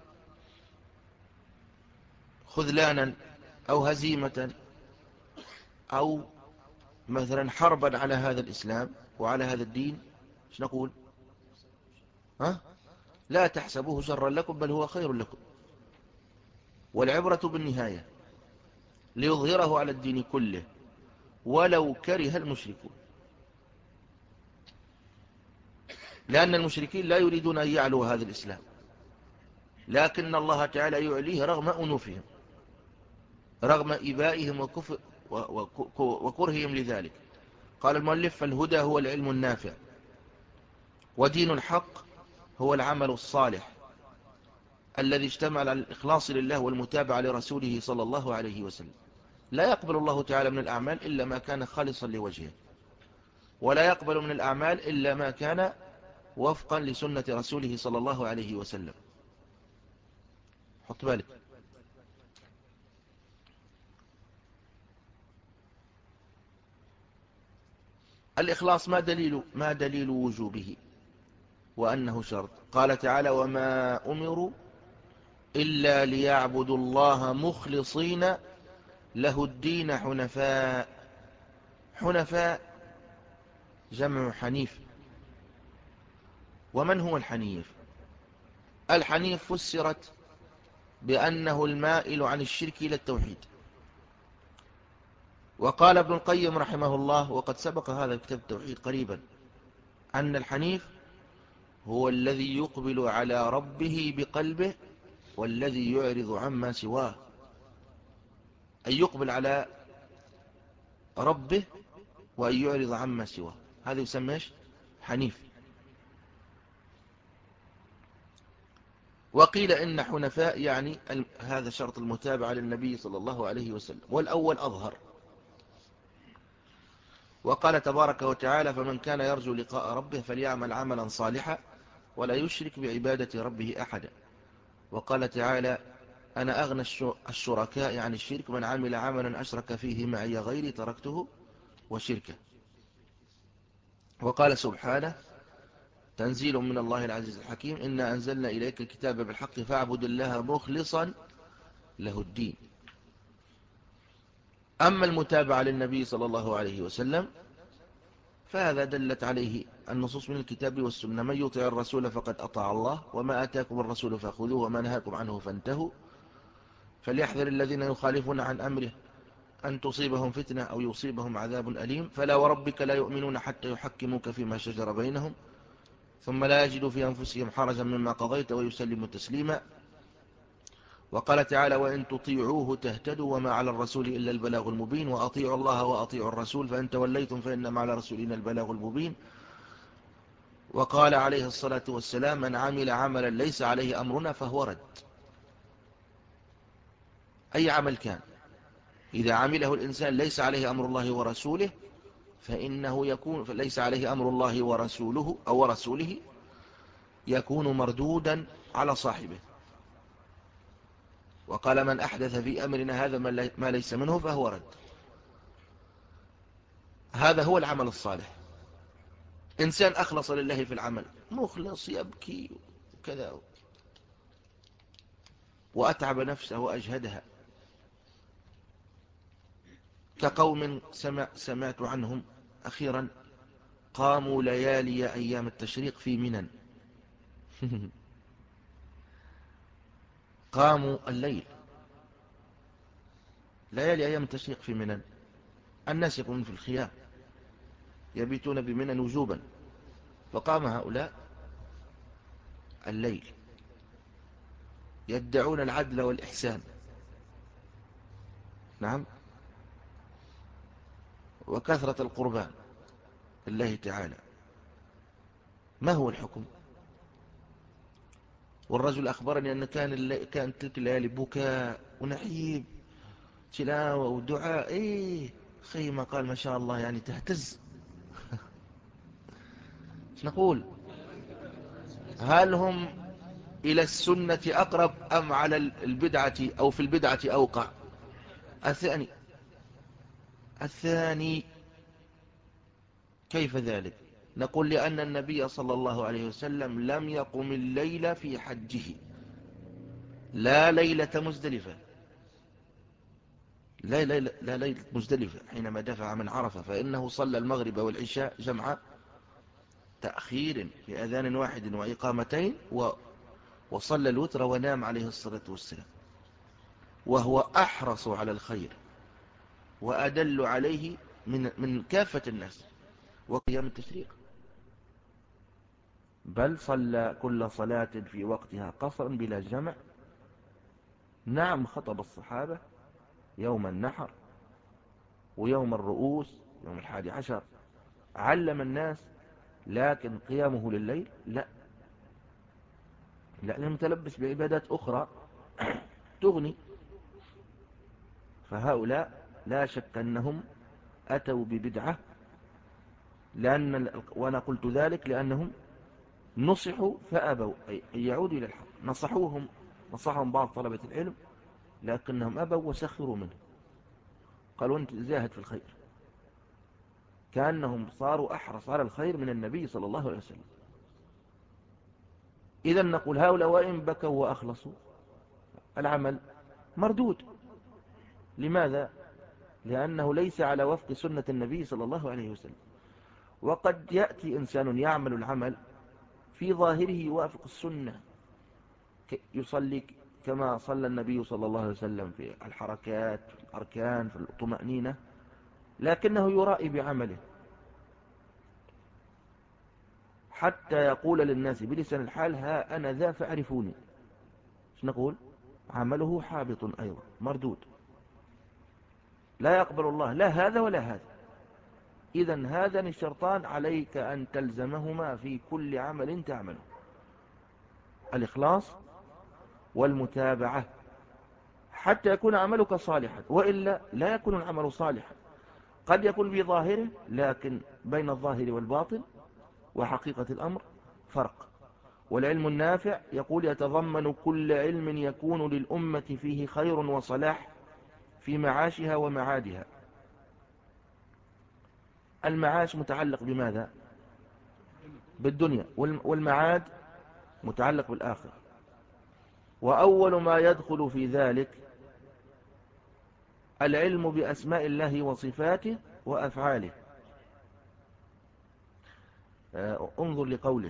خذلانا أو هزيمة أو مثلا حربا على هذا الإسلام وعلى هذا الدين، ايش نقول؟ ها؟ لا تحسبوه شرا لكم بل هو خير لكم، والعبرة بالنهاية، ليظهره على الدين كله ولو كره المشركون. لأن المشركين لا يريدون أن يعلوا هذا الإسلام، لكن الله تعالى يعليه رغم أنوفهم، رغم إبائهم وكفر وكرههم لذلك. قال المؤلف: فالهدى هو العلم النافع، ودين الحق هو العمل الصالح الذي اشتمل على الإخلاص لله والمتابعة لرسوله صلى الله عليه وسلم. لا يقبل الله تعالى من الأعمال إلا ما كان خالصا لوجهه، ولا يقبل من الأعمال إلا ما كان وفقا لسنة رسوله صلى الله عليه وسلم. حط بالك. الإخلاص ما دليل ما دليل وجوبه وأنه شرط؟ قال تعالى: وما أمروا إلا ليعبدوا الله مخلصين له الدين حنفاء. حنفاء جمع حنيف. ومن هو الحنيف؟ الحنيف فسرت بأنه المائل عن الشرك إلى التوحيد. وقال ابن القيم رحمه الله، وقد سبق هذا كتاب التوحيد قريبا، أن الحنيف هو الذي يقبل على ربه بقلبه والذي يعرض عما سواه. أن يقبل على ربه وأن يعرض عما سواه، هذا يسمى حنيف. وقيل إن حنفاء يعني هذا شرط المتابعة للنبي صلى الله عليه وسلم، والأول أظهر. وقال تبارك وتعالى: فمن كان يرجو لقاء ربه فليعمل عملا صالحا ولا يشرك بعبادة ربه أحدا. وقال تعالى: أنا أغنى الشركاء عن الشرك، من عمل عملا أشرك فيه معي غيري تركته وشركه. وقال سبحانه: تنزيل من الله العزيز الحكيم، إنا أنزلنا إليك الكتاب بالحق فاعبد الله مخلصا له الدين. أما المتابعة للنبي صلى الله عليه وسلم فهذا دلت عليه النصوص من الكتاب والسنة: من يطع الرسول فقد أطاع الله، وما آتاكم الرسول فخذوه وما نهاكم عنه فانتهوا، فليحذر الذين يخالفون عن أمره أن تصيبهم فتنة أو يصيبهم عذاب أليم. فلا وربك لا يؤمنون حتى يحكموك فيما شجر بينهم ثم لا يجدوا في أنفسهم حرجا مما قضيت ويسلموا تسليما. وقال تعالى: وإن تطيعوه تهتدوا وما على الرسول إلا البلاغ المبين، وأطيعوا الله وأطيعوا الرسول فإن توليتم فإنما على رسولنا البلاغ المبين. وقال عليه الصلاة والسلام: من عمل عملا ليس عليه أمرنا فهو رد. أي عمل كان إذا عمله الإنسان ليس عليه أمر الله ورسوله فإنه يكون ليس عليه أمر الله ورسوله أو رسوله يكون مردودا على صاحبه. وقال: من أحدث في أمرنا هذا ما ليس منه فهو رد. هذا هو العمل الصالح. إنسان أخلص لله في العمل، مخلص يبكي وكذا، وأتعب نفسه وأجهدها، كقوم سمع سمعت عنهم أخيرا قاموا ليالي أيام التشريق في منن. قاموا الليل ليالي أيام التشريق في منن. الناس يكونون في الخيام يبيتون بمنن وجوبا، فقام هؤلاء الليل يدعون العدل والإحسان، نعم، وكثرة القربان لله تعالى. ما هو الحكم؟ والرجل أخبرني أن كان كانت تلك الليالي بكاء ونحيب، تلاوة ودعاء. إيه خيمة، قال ما شاء الله يعني تهتز. نقول: هل هم إلى السنة أقرب أم على البدعة أو في البدعة أوقع؟ الثاني الثاني كيف ذلك؟ نقول لأن النبي صلى الله عليه وسلم لم يقم الليل في حجه، لا ليلة مزدلفة، لا ليلة, لا ليلة مزدلفة حينما دفع من عرفة، فإنه صلى المغرب والعشاء جمع تأخير بأذان واحد وإقامتين، وصلى الوتر ونام عليه الصلاة والسلام، وهو أحرص على الخير وأدل عليه من, من كافة الناس وقيام التشريق، بل صلى كل صلاة في وقتها قصرا بلا جمع. نعم، خطب الصحابة يوم النحر ويوم الرؤوس يوم الحادي عشر، علم الناس، لكن قيامه لليل لا، لأنه متلبس بعبادات أخرى تغني. فهؤلاء لا شك أنهم أتوا ببدعة، لأن وأنا قلت ذلك لأنهم نصحوا فأبوا أي يعودوا إلى الحق. نصحوهم نصحهم بعض طلبة العلم لكنهم أبوا وسخروا منه، قالوا أنت زاهد في الخير، كأنهم صاروا أحرص على الخير من النبي صلى الله عليه وسلم. إذا نقول هؤلاء وإن بكوا وأخلصوا العمل مردود. لماذا؟ لأنه ليس على وفق سنة النبي صلى الله عليه وسلم. وقد يأتي إنسان يعمل العمل في ظاهره يوافق السنة، يصلي كما صلى النبي صلى الله عليه وسلم في الحركات، في الأركان، في الطمأنينة، لكنه يرائي بعمله حتى يقول للناس بلسان الحال ها أنا ذا فاعرفوني. نقول عمله حابط أيضا مردود، لا يقبل الله لا هذا ولا هذا. إذن هذان الشرطان عليك أن تلزمهما في كل عمل تعمله: الإخلاص والمتابعة، حتى يكون عملك صالحا، وإلا لا يكون العمل صالحا. قد يكون بظاهره، لكن بين الظاهر والباطن وحقيقة الأمر فرق. والعلم النافع يقول يتضمن كل علم يكون للأمة فيه خير وصلاح في معاشها ومعادها. المعاش متعلق بماذا؟ بالدنيا، والمعاد متعلق بالآخرة. وأول ما يدخل في ذلك العلم بأسماء الله وصفاته وأفعاله. انظر لقوله: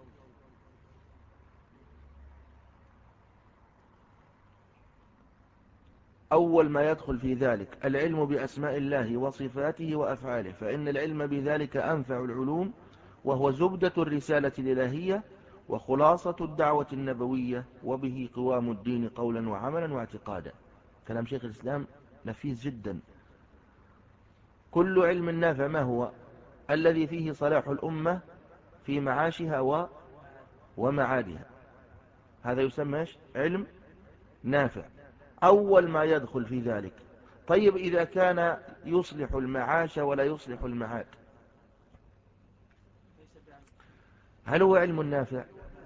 أول ما يدخل في ذلك العلم بأسماء الله وصفاته وأفعاله، فإن العلم بذلك أنفع العلوم، وهو زبدة الرسالة الإلهية وخلاصة الدعوة النبوية، وبه قوام الدين قولا وعملا واعتقادا. كلام شيخ الإسلام نفيس جدا. كل علم نافع ما هو؟ الذي فيه صلاح الأمة في معاشها و... ومعادها، هذا يسمى علم نافع. أول ما يدخل في ذلك. طيب إذا كان يصلح المعاش ولا يصلح المعاد، هل هو علم نافع؟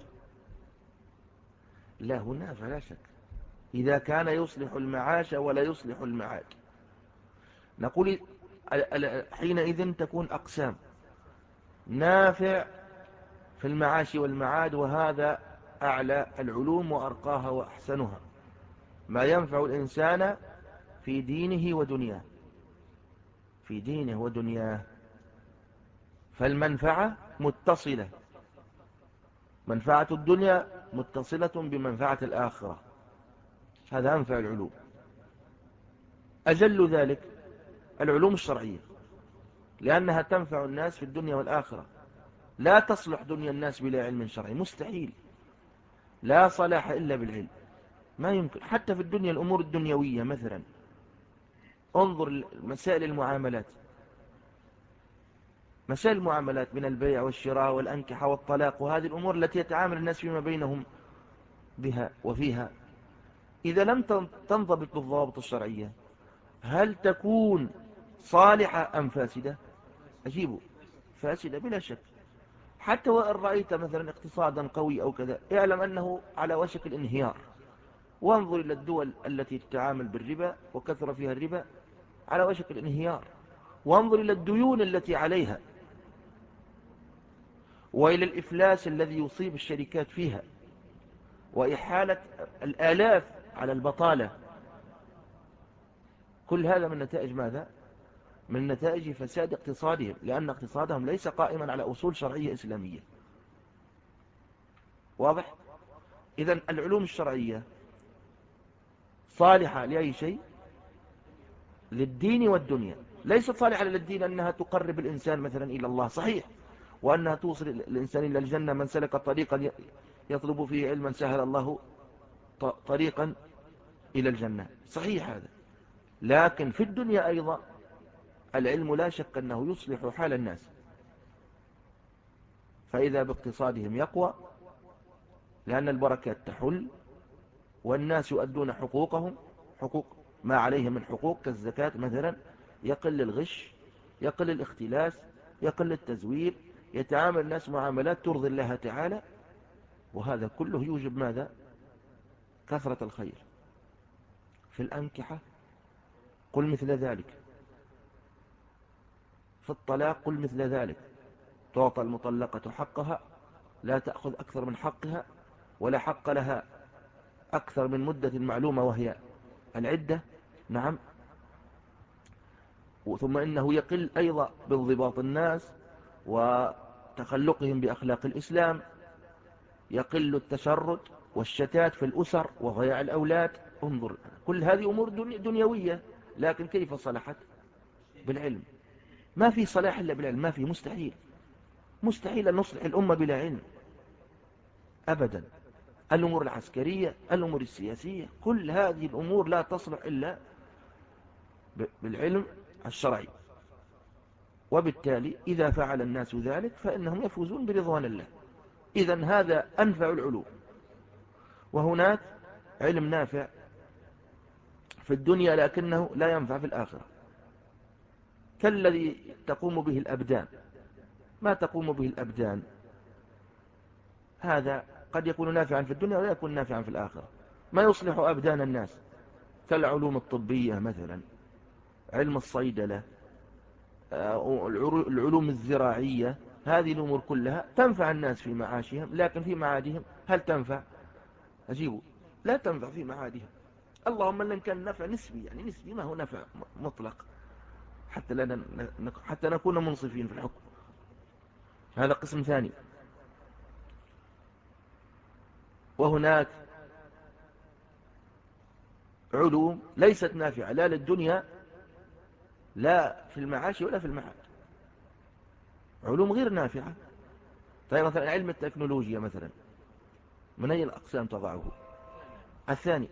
لا، هو نافع لا شك، إذا كان يصلح المعاش ولا يصلح المعاد. نقول حينئذ تكون أقسام: نافع في المعاش والمعاد، وهذا أعلى العلوم وأرقاها وأحسنها، ما ينفع الإنسان في دينه ودنياه، في دينه ودنياه. فالمنفعة متصلة، منفعة الدنيا متصلة بمنفعة الآخرة، هذا أنفع العلوم. أجل ذلك العلوم الشرعية، لأنها تنفع الناس في الدنيا والآخرة. لا تصلح دنيا الناس بلا علم شرعي، مستحيل، لا صلاح إلا بالعلم، ما يمكن. حتى في الدنيا الأمور الدنيوية مثلا، انظر مسائل المعاملات، مسائل المعاملات من البيع والشراء والأنكحة والطلاق، وهذه الأمور التي يتعامل الناس فيما بينهم بها وفيها، إذا لم تنضبط بالضوابط الشرعية هل تكون صالحة أم فاسدة؟ أجيبه فاسدة بلا شك. حتى وإن رأيت مثلا اقتصادا قوي أو كذا، اعلم أنه على وشك الانهيار. وانظر إلى الدول التي تتعامل بالربا وكثر فيها الربا، على وشك الانهيار. وانظر إلى الديون التي عليها، وإلى الإفلاس الذي يصيب الشركات فيها، وإحالة الآلاف على البطالة. كل هذا من نتائج ماذا؟ من نتائج فساد اقتصادهم، لأن اقتصادهم ليس قائما على أصول شرعية إسلامية. واضح؟ إذن العلوم الشرعية صالحة لأي شيء؟ للدين والدنيا. ليست صالحة للدين أنها تقرب الإنسان مثلا إلى الله، صحيح، وأنها توصل الإنسان إلى الجنة، من سلك طريقا يطلب فيه علما سهل الله طريقا إلى الجنة، صحيح هذا. لكن في الدنيا أيضا العلم لا شك أنه يصلح حال الناس، فإذا باقتصادهم يقوى، لأن البركات تحل والناس يؤدون حقوقهم، حقوق ما عليهم من حقوق كالزكاة مثلا، يقل الغش، يقل الاختلاس، يقل التزوير، يتعامل الناس معاملات ترضي الله تعالى، وهذا كله يوجب ماذا؟ كثرة الخير. في الأنكحة قل مثل ذلك، في الطلاق قل مثل ذلك، تعطى المطلقة حقها، لا تأخذ أكثر من حقها، ولا حق لها أكثر من مدة معلومة وهي العدة. نعم. ثم إنه يقل أيضا بانضباط الناس وتخلقهم بأخلاق الإسلام، يقل التشرد والشتات في الأسر وضياع الأولاد. انظر، كل هذه أمور دنيوية، لكن كيف صلحت؟ بالعلم. ما في صلاح إلا بالعلم، ما في، مستحيل، مستحيل أن نصلح الأمة بلا علم أبدا. الأمور العسكرية، الأمور السياسية، كل هذه الأمور لا تصلح إلا بالعلم الشرعي. وبالتالي إذا فعل الناس ذلك فإنهم يفوزون برضوان الله. إذن هذا أنفع العلوم. وهناك علم نافع في الدنيا لكنه لا ينفع في الآخرة، كالذي تقوم به الأبدان. ما تقوم به الأبدان هذا قد يكون نافعا في الدنيا ولا يكون نافعا في الآخرة. ما يصلح أبدان الناس كالعلوم الطبية مثلا، علم الصيدلة، العلوم الزراعية، هذه الأمور كلها تنفع الناس في معاشهم، لكن في معادهم هل تنفع؟ أجيبوا، لا تنفع في معادهم. اللهم لن كان نفع نسبي، يعني نسبي، ما هو نفع مطلق، حتى, لا حتى نكون منصفين في الحكم. هذا قسم ثاني. وهناك علوم ليست نافعة لا للدنيا لا في المعاش ولا في المعاد، علوم غير نافعة. طيب مثلا علم التكنولوجيا مثلا، من أي الأقسام تضعه؟ الثاني.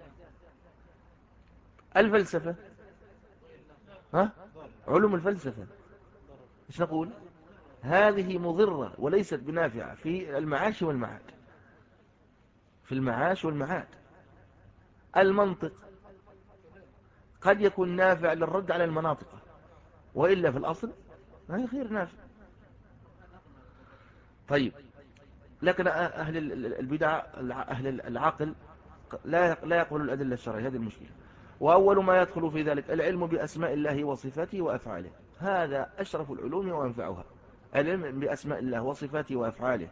الفلسفة، ها؟ علوم الفلسفة ايش نقول؟ هذه مضرة وليست بنافعة في المعاش والمعاد، في المعاش والمعاد. المنطق قد يكون نافع للرد على المناطق، وإلا في الأصل ما هي غير نافع. طيب، لكن أهل البدع، أهل العقل لا لا يقبل الأدلة الشرعية، هذه المشكلة. وأول ما يدخل في ذلك العلم بأسماء الله وصفاته وأفعاله، هذا أشرف العلوم وأنفعها، العلم بأسماء الله وصفاته وأفعاله،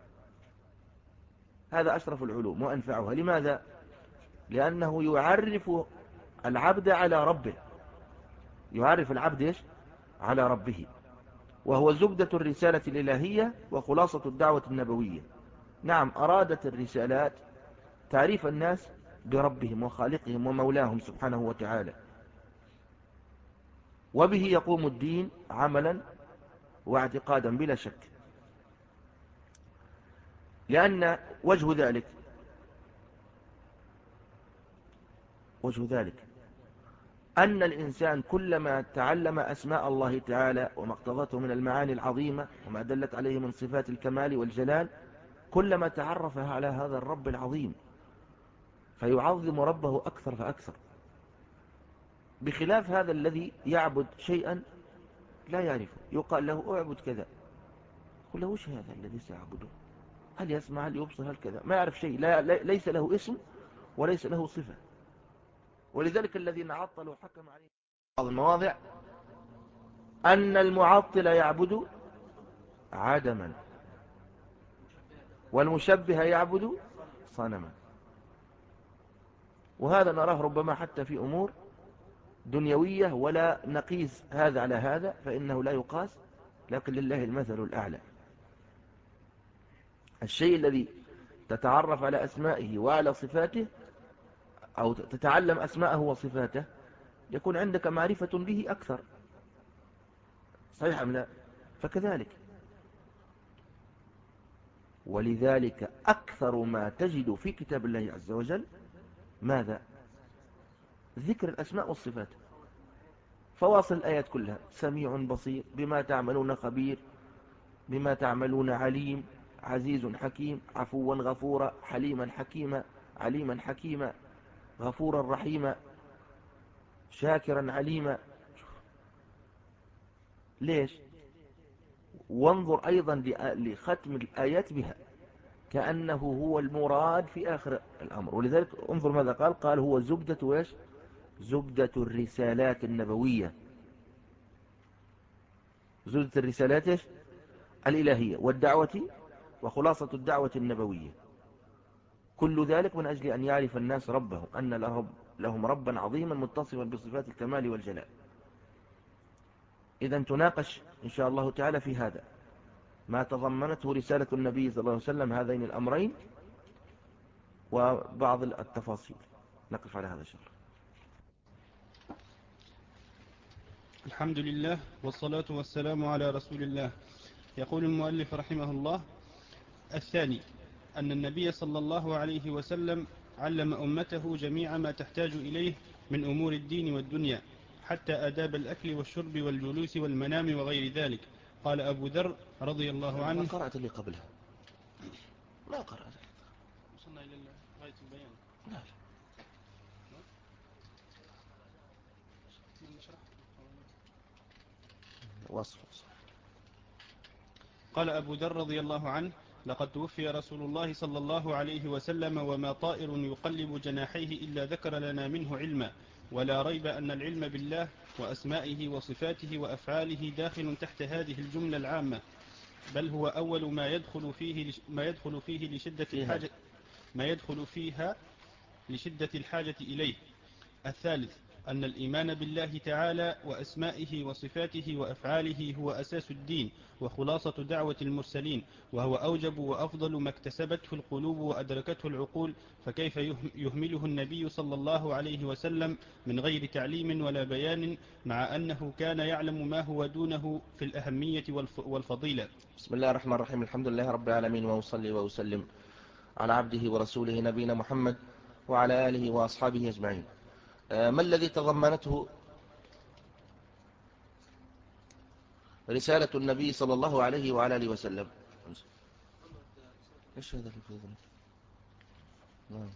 هذا أشرف العلوم وأنفعها. لماذا؟ لأنه يعرف العبد على ربه، يعرف العبد إيش؟ على ربه، وهو زبدة الرسالة الإلهية وخلاصة الدعوة النبوية. نعم، أرادت الرسالات تعريف الناس بربهم وخالقهم ومولاهم سبحانه وتعالى، وبه يقوم الدين عملا واعتقادا بلا شك. لأن وجه ذلك وجه ذلك أن الإنسان كلما تعلم أسماء الله تعالى وما اقتضته من المعاني العظيمة وما دلت عليه من صفات الكمال والجلال، كلما تعرف على هذا الرب العظيم فيعظم ربه أكثر فأكثر، بخلاف هذا الذي يعبد شيئا لا يعرفه. يقال له اعبد كذا، يقول له وش هذا الذي سيعبده؟ هل يسمع، هل يبصر، هل كذا؟ ما يعرف شيء، لا ليس له اسم وليس له صفة. ولذلك الذين عطلوا حكم عليه بعض المواضع أن المعطل يعبد عدما، والمشبه يعبد صنما. وهذا نراه ربما حتى في أمور دنيوية، ولا نقيس هذا على هذا فإنه لا يقاس، لكن لله المثل الأعلى. الشيء الذي تتعرف على أسمائه وعلى صفاته، أو تتعلم أسماءه وصفاته، يكون عندك معرفة به أكثر، صحيح أم لا؟ فكذلك، ولذلك أكثر ما تجد في كتاب الله عز وجل ماذا؟ ذكر الأسماء والصفات. فواصل الآيات كلها: سميع بصير، بما تعملون خبير، بما تعملون عليم، عزيز حكيم، عفوا غفورا، حليما حكيما، عليما حكيما، غفورا رحيما، شاكرا عليما. ليش؟ وانظر أيضا لختم الآيات بها، كأنه هو المراد في آخر الأمر. ولذلك انظر ماذا قال: قال هو زبدة ويش؟ زبدة الرسالات النبوية، زبدة الرسالات الإلهية والدعوة وخلاصة الدعوة النبوية. كل ذلك من أجل أن يعرف الناس ربه، أن لهم ربا عظيما متصفا بصفات الكمال والجلال. إذن تناقش إن شاء الله تعالى في هذا ما تضمنته رسالة النبي صلى الله عليه وسلم، هذين الأمرين وبعض التفاصيل. نقف على هذا الشيء. الحمد لله والصلاة والسلام على رسول الله. يقول المؤلف رحمه الله: الثاني أن النبي صلى الله عليه وسلم علم أمته جميع ما تحتاج إليه من أمور الدين والدنيا، حتى آداب الأكل والشرب والجلوس والمنام وغير ذلك. قال أبو ذر رضي الله عنه: ما قرأت اللي قبلها؟ ما قرأت. وصلنا إلى غاية البيان. لا وصف. قال أبو ذر رضي الله عنه: لقد توفي رسول الله صلى الله عليه وسلم وما طائر يقلب جناحيه إلا ذكر لنا منه علما، ولا ريب أن العلم بالله وأسمائه وصفاته وأفعاله داخل تحت هذه الجملة العامة، بل هو أول ما يدخل فيه ما يدخل فيه لشدة الحاجة ما يدخل فيها لشدة الحاجة إليه. الثالث أن الإيمان بالله تعالى وأسمائه وصفاته وأفعاله هو أساس الدين وخلاصة دعوة المرسلين، وهو أوجب وأفضل ما اكتسبته القلوب وأدركته العقول، فكيف يهمله النبي صلى الله عليه وسلم من غير تعليم ولا بيان، مع أنه كان يعلم ما هو دونه في الأهمية والفضيلة. بسم الله الرحمن الرحيم. الحمد لله رب العالمين، وأصلي وأسلم على عبده ورسوله نبينا محمد وعلى آله وأصحابه أجمعين. ما الذي تضمنته رسالة النبي صلى الله عليه وعلى آله وسلم؟ إيش هذا اللي نعم.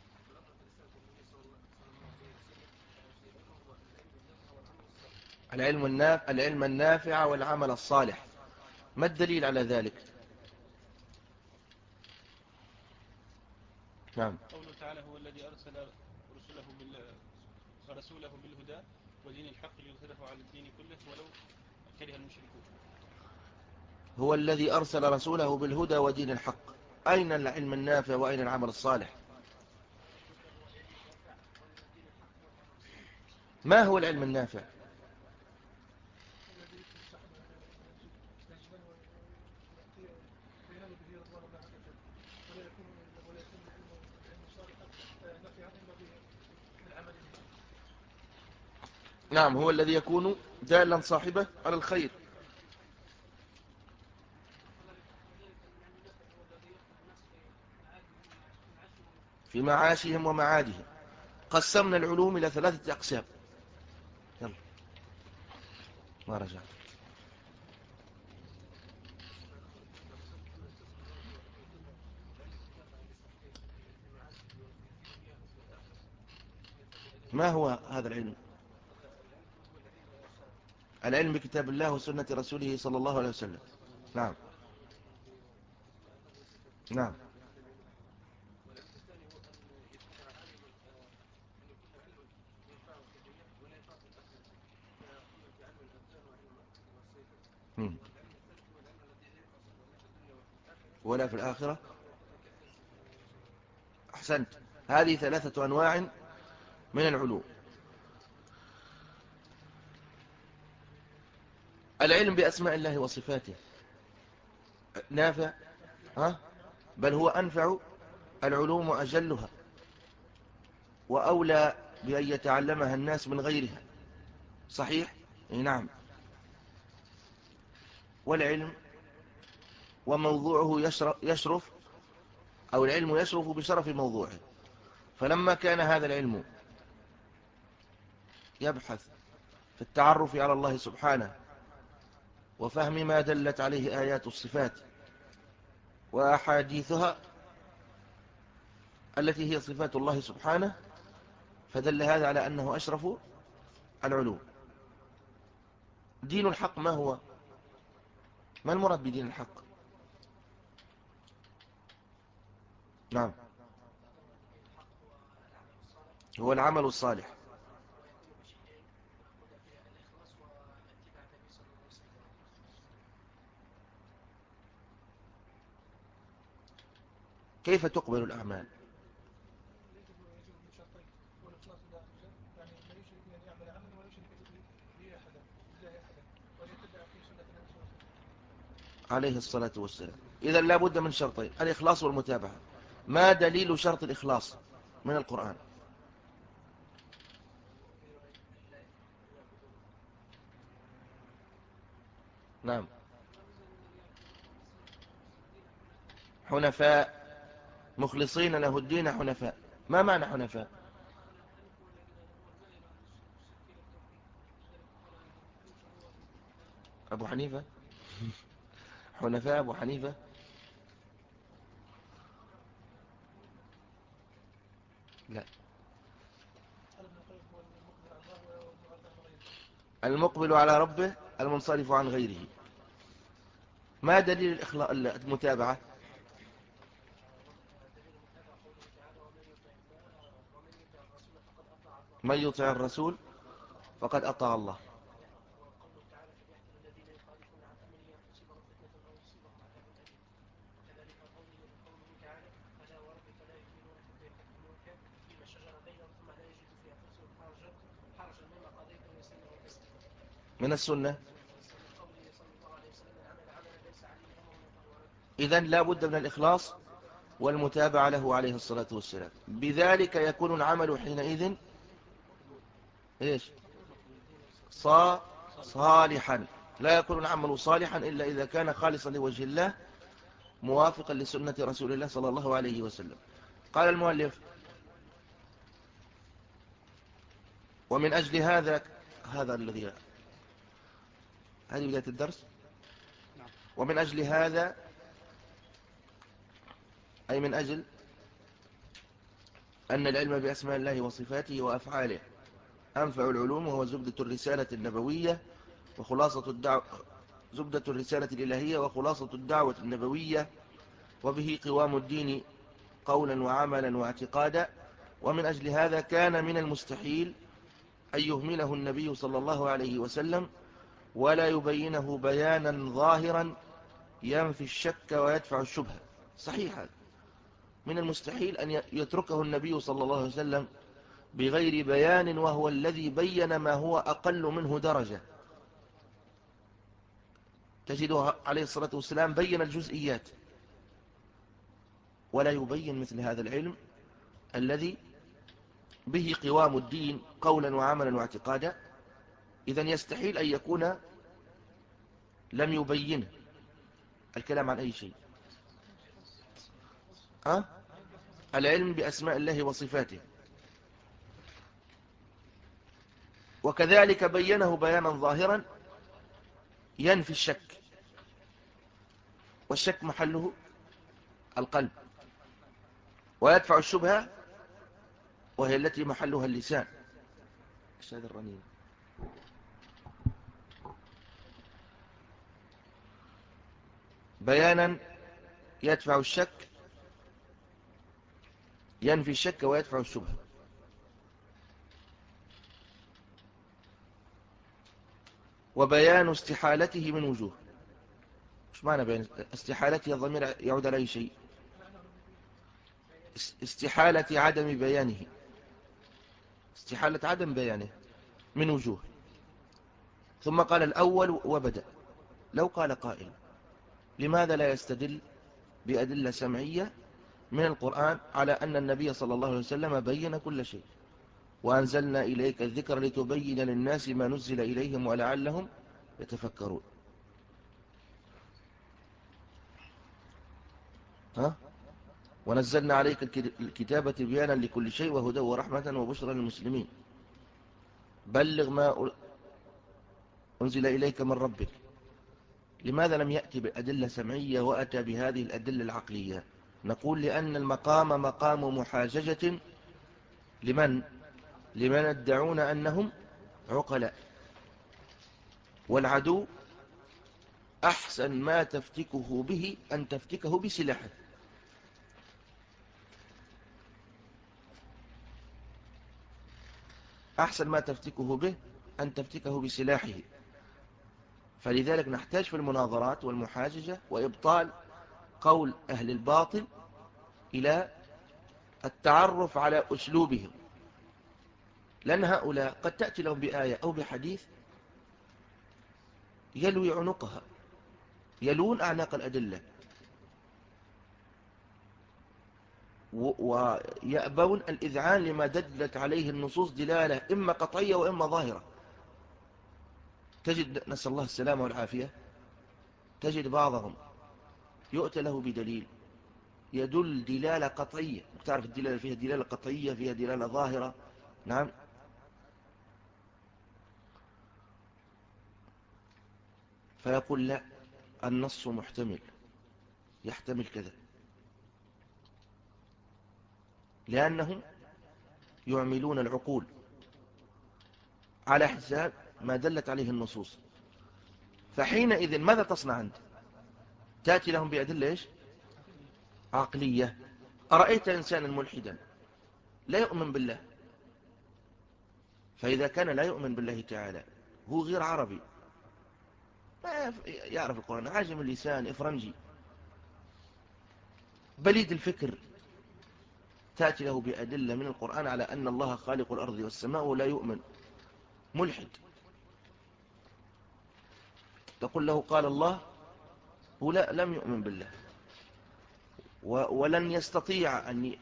العلم النافع العلم النافع والعمل الصالح. ما الدليل على ذلك؟ نعم. قوله تعالى: هو الذي أرسل رسوله بال... رسوله بالهدى ودين الحق ليظهره على الدين كله ولو كره المشركون. هو الذي أرسل رسوله بالهدى ودين الحق. أين العلم النافع وأين العمل الصالح؟ ما هو العلم النافع؟ نعم، هو الذي يكون دالا صاحبه على الخير. في معاشهم ومعادهم. قسمنا العلوم إلى ثلاثة أقسام. يلا ما رجعت. ما هو هذا العلم؟ العلم بكتاب الله وسنة رسوله صلى الله عليه وسلم. نعم نعم. مم. ولا في الآخرة أحسنت. هذه ثلاثة أنواع من العلوم. العلم بأسماء الله وصفاته نافع، ها؟ بل هو أنفع العلوم وأجلها، وأولى بأن يتعلمها الناس من غيرها. صحيح؟ نعم. والعلم وموضوعه يشرف، أو العلم يشرف بشرف موضوعه. فلما كان هذا العلم يبحث في التعرف على الله سبحانه وفهم ما دلت عليه آيات الصفات وأحاديثها التي هي صفات الله سبحانه، فدل هذا على أنه أشرف العلوم. دين الحق ما هو؟ ما المراد بدين الحق؟ نعم، هو العمل الصالح. كيف تقبل الأعمال؟ عليه الصلاة والسلام. إذا لا بد من شرطين: الإخلاص والمتابعة. ما دليل شرط الإخلاص من القرآن؟ نعم، حنفاء مخلصين له الدين حنفاء. ما معنى حنفاء؟ أبو حنيفة حنفاء أبو حنيفة. لا، المقبل على ربه المنصرف عن غيره. ما دليل الإخلاء المتابعة؟ من يطع الرسول فقد أطاع الله. من السنة. إذن لا بد من الإخلاص والمتابعة له عليه الصلاة والسلام. بذلك يكون العمل حينئذ إيش؟ صالحا. لا يكون العمل صالحا إلا إذا كان خالصا لوجه الله موافقا لسنة رسول الله صلى الله عليه وسلم. قال المؤلف: ومن أجل هذا، هذا الذي هذه بداية الدرس. ومن أجل هذا، أي من أجل أن العلم بأسماء الله وصفاته وأفعاله أنفع العلوم، وهو زبدة الرسالة النبوية وخلاصة الدعوة، زبدة الرسالة الإلهية وخلاصة الدعوة النبوية، وبه قوام الدين قولا وعملا واعتقادا. ومن أجل هذا كان من المستحيل أن يهمله النبي صلى الله عليه وسلم ولا يبينه بيانا ظاهرا ينفي الشك ويدفع الشبهة. صحيح، هذا من المستحيل أن يتركه النبي صلى الله عليه وسلم بغير بيان، وهو الذي بين ما هو أقل منه درجة. تجده عليه الصلاة والسلام بين الجزئيات، ولا يبين مثل هذا العلم الذي به قوام الدين قولا وعملا واعتقادا. إذن يستحيل أن يكون لم يبينه. الكلام عن أي شيء؟ أه؟ العلم بأسماء الله وصفاته، وكذلك بينه بيانا ظاهرا ينفي الشك، والشك محله القلب، ويدفع الشبهة وهي التي محلها اللسان. ايش هذا الرنين؟ بيانا يدفع الشك، ينفي الشك ويدفع الشبهة. وبيان استحالته من وجوه. ايش معنى بيان استحالته؟ الضمير يعود على اي شيء؟ استحالة عدم بيانه، استحالة عدم بيانه من وجوه. ثم قال الأول وبدأ. لو قال قائل لماذا لا يستدل بأدلة سمعية من القرآن على أن النبي صلى الله عليه وسلم بين كل شيء، وأنزلنا إليك الذكر لتبين للناس ما نزل إليهم ولعلهم يتفكرون. ها؟ ونزلنا عليك الكتابة بيانا لكل شيء وهدى ورحمة وبشرى للمسلمين، بلغ ما أنزل إليك من ربك. لماذا لم يأتي بأدلة سمعية وأتى بهذه الأدلة العقلية؟ نقول لأن المقام مقام محاججة لمن؟ لمن يدعون أنهم عقلاء، والعدو أحسن ما تفتكه به أن تفتكه بسلاحه. أحسن ما تفتكه به أن تفتكه بسلاحه. فلذلك نحتاج في المناظرات والمحاججة وإبطال قول أهل الباطل إلى التعرف على أسلوبهم، لأن هؤلاء قد تأتي لهم بآية أو بحديث يلوي عنقها، يلون أعناق الأدلة، ويأبون الإذعان لما دلت عليه النصوص دلالة إما قطعية وإما ظاهرة. تجد، نسأل الله السلامة والعافية، تجد بعضهم يؤتى له بدليل يدل دلالة قطعية، تعرف الدلالة فيها دلالة قطعية، فيها دلالة ظاهرة. نعم. فيقول لا، النص محتمل، يحتمل كذا، لأنهم يعملون العقول على حساب ما دلت عليه النصوص. فحينئذ ماذا تصنع أنت؟ تأتي لهم بأدلة إيش؟ عقلية. أرأيت إنسانا ملحدا لا يؤمن بالله، فإذا كان لا يؤمن بالله تعالى، هو غير عربي، ما يعرف القرآن، عاجم اللسان، إفرنجي، بليد الفكر، تأتي له بأدلة من القرآن على أن الله خالق الأرض والسماء ولا يؤمن، ملحد. تقول له قال الله، هو لا، لم يؤمن بالله، ولن يستطيع أن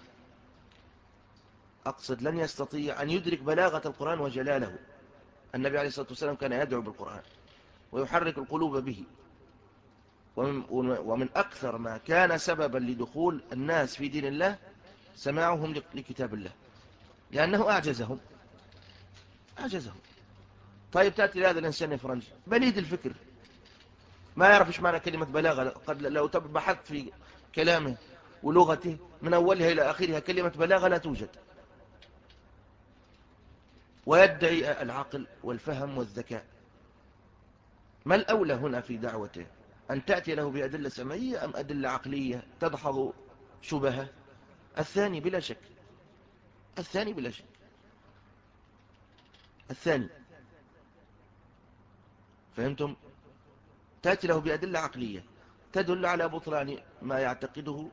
أقصد لن يستطيع أن يدرك بلاغة القرآن وجلاله. النبي عليه الصلاة والسلام كان يدعو بالقرآن ويحرك القلوب به، ومن, ومن أكثر ما كان سببا لدخول الناس في دين الله سماعهم لكتاب الله، لأنه أعجزهم أعجزهم. طيب تأتي لهذا الإنسان الفرنجي بليد الفكر، ما يعرف إيش معنى كلمة بلاغة. قد لو بحثت في كلامه ولغته من أولها إلى آخرها كلمة بلاغة لا توجد، ويدعي العقل والفهم والذكاء. ما الأولى هنا في دعوته؟ أن تأتي له بأدلة سمعية أم أدلة عقلية تدحض شبهه؟ الثاني بلا شك، الثاني بلا شك، الثاني. فهمتم؟ تأتي له بأدلة عقلية تدل على بطلان ما يعتقده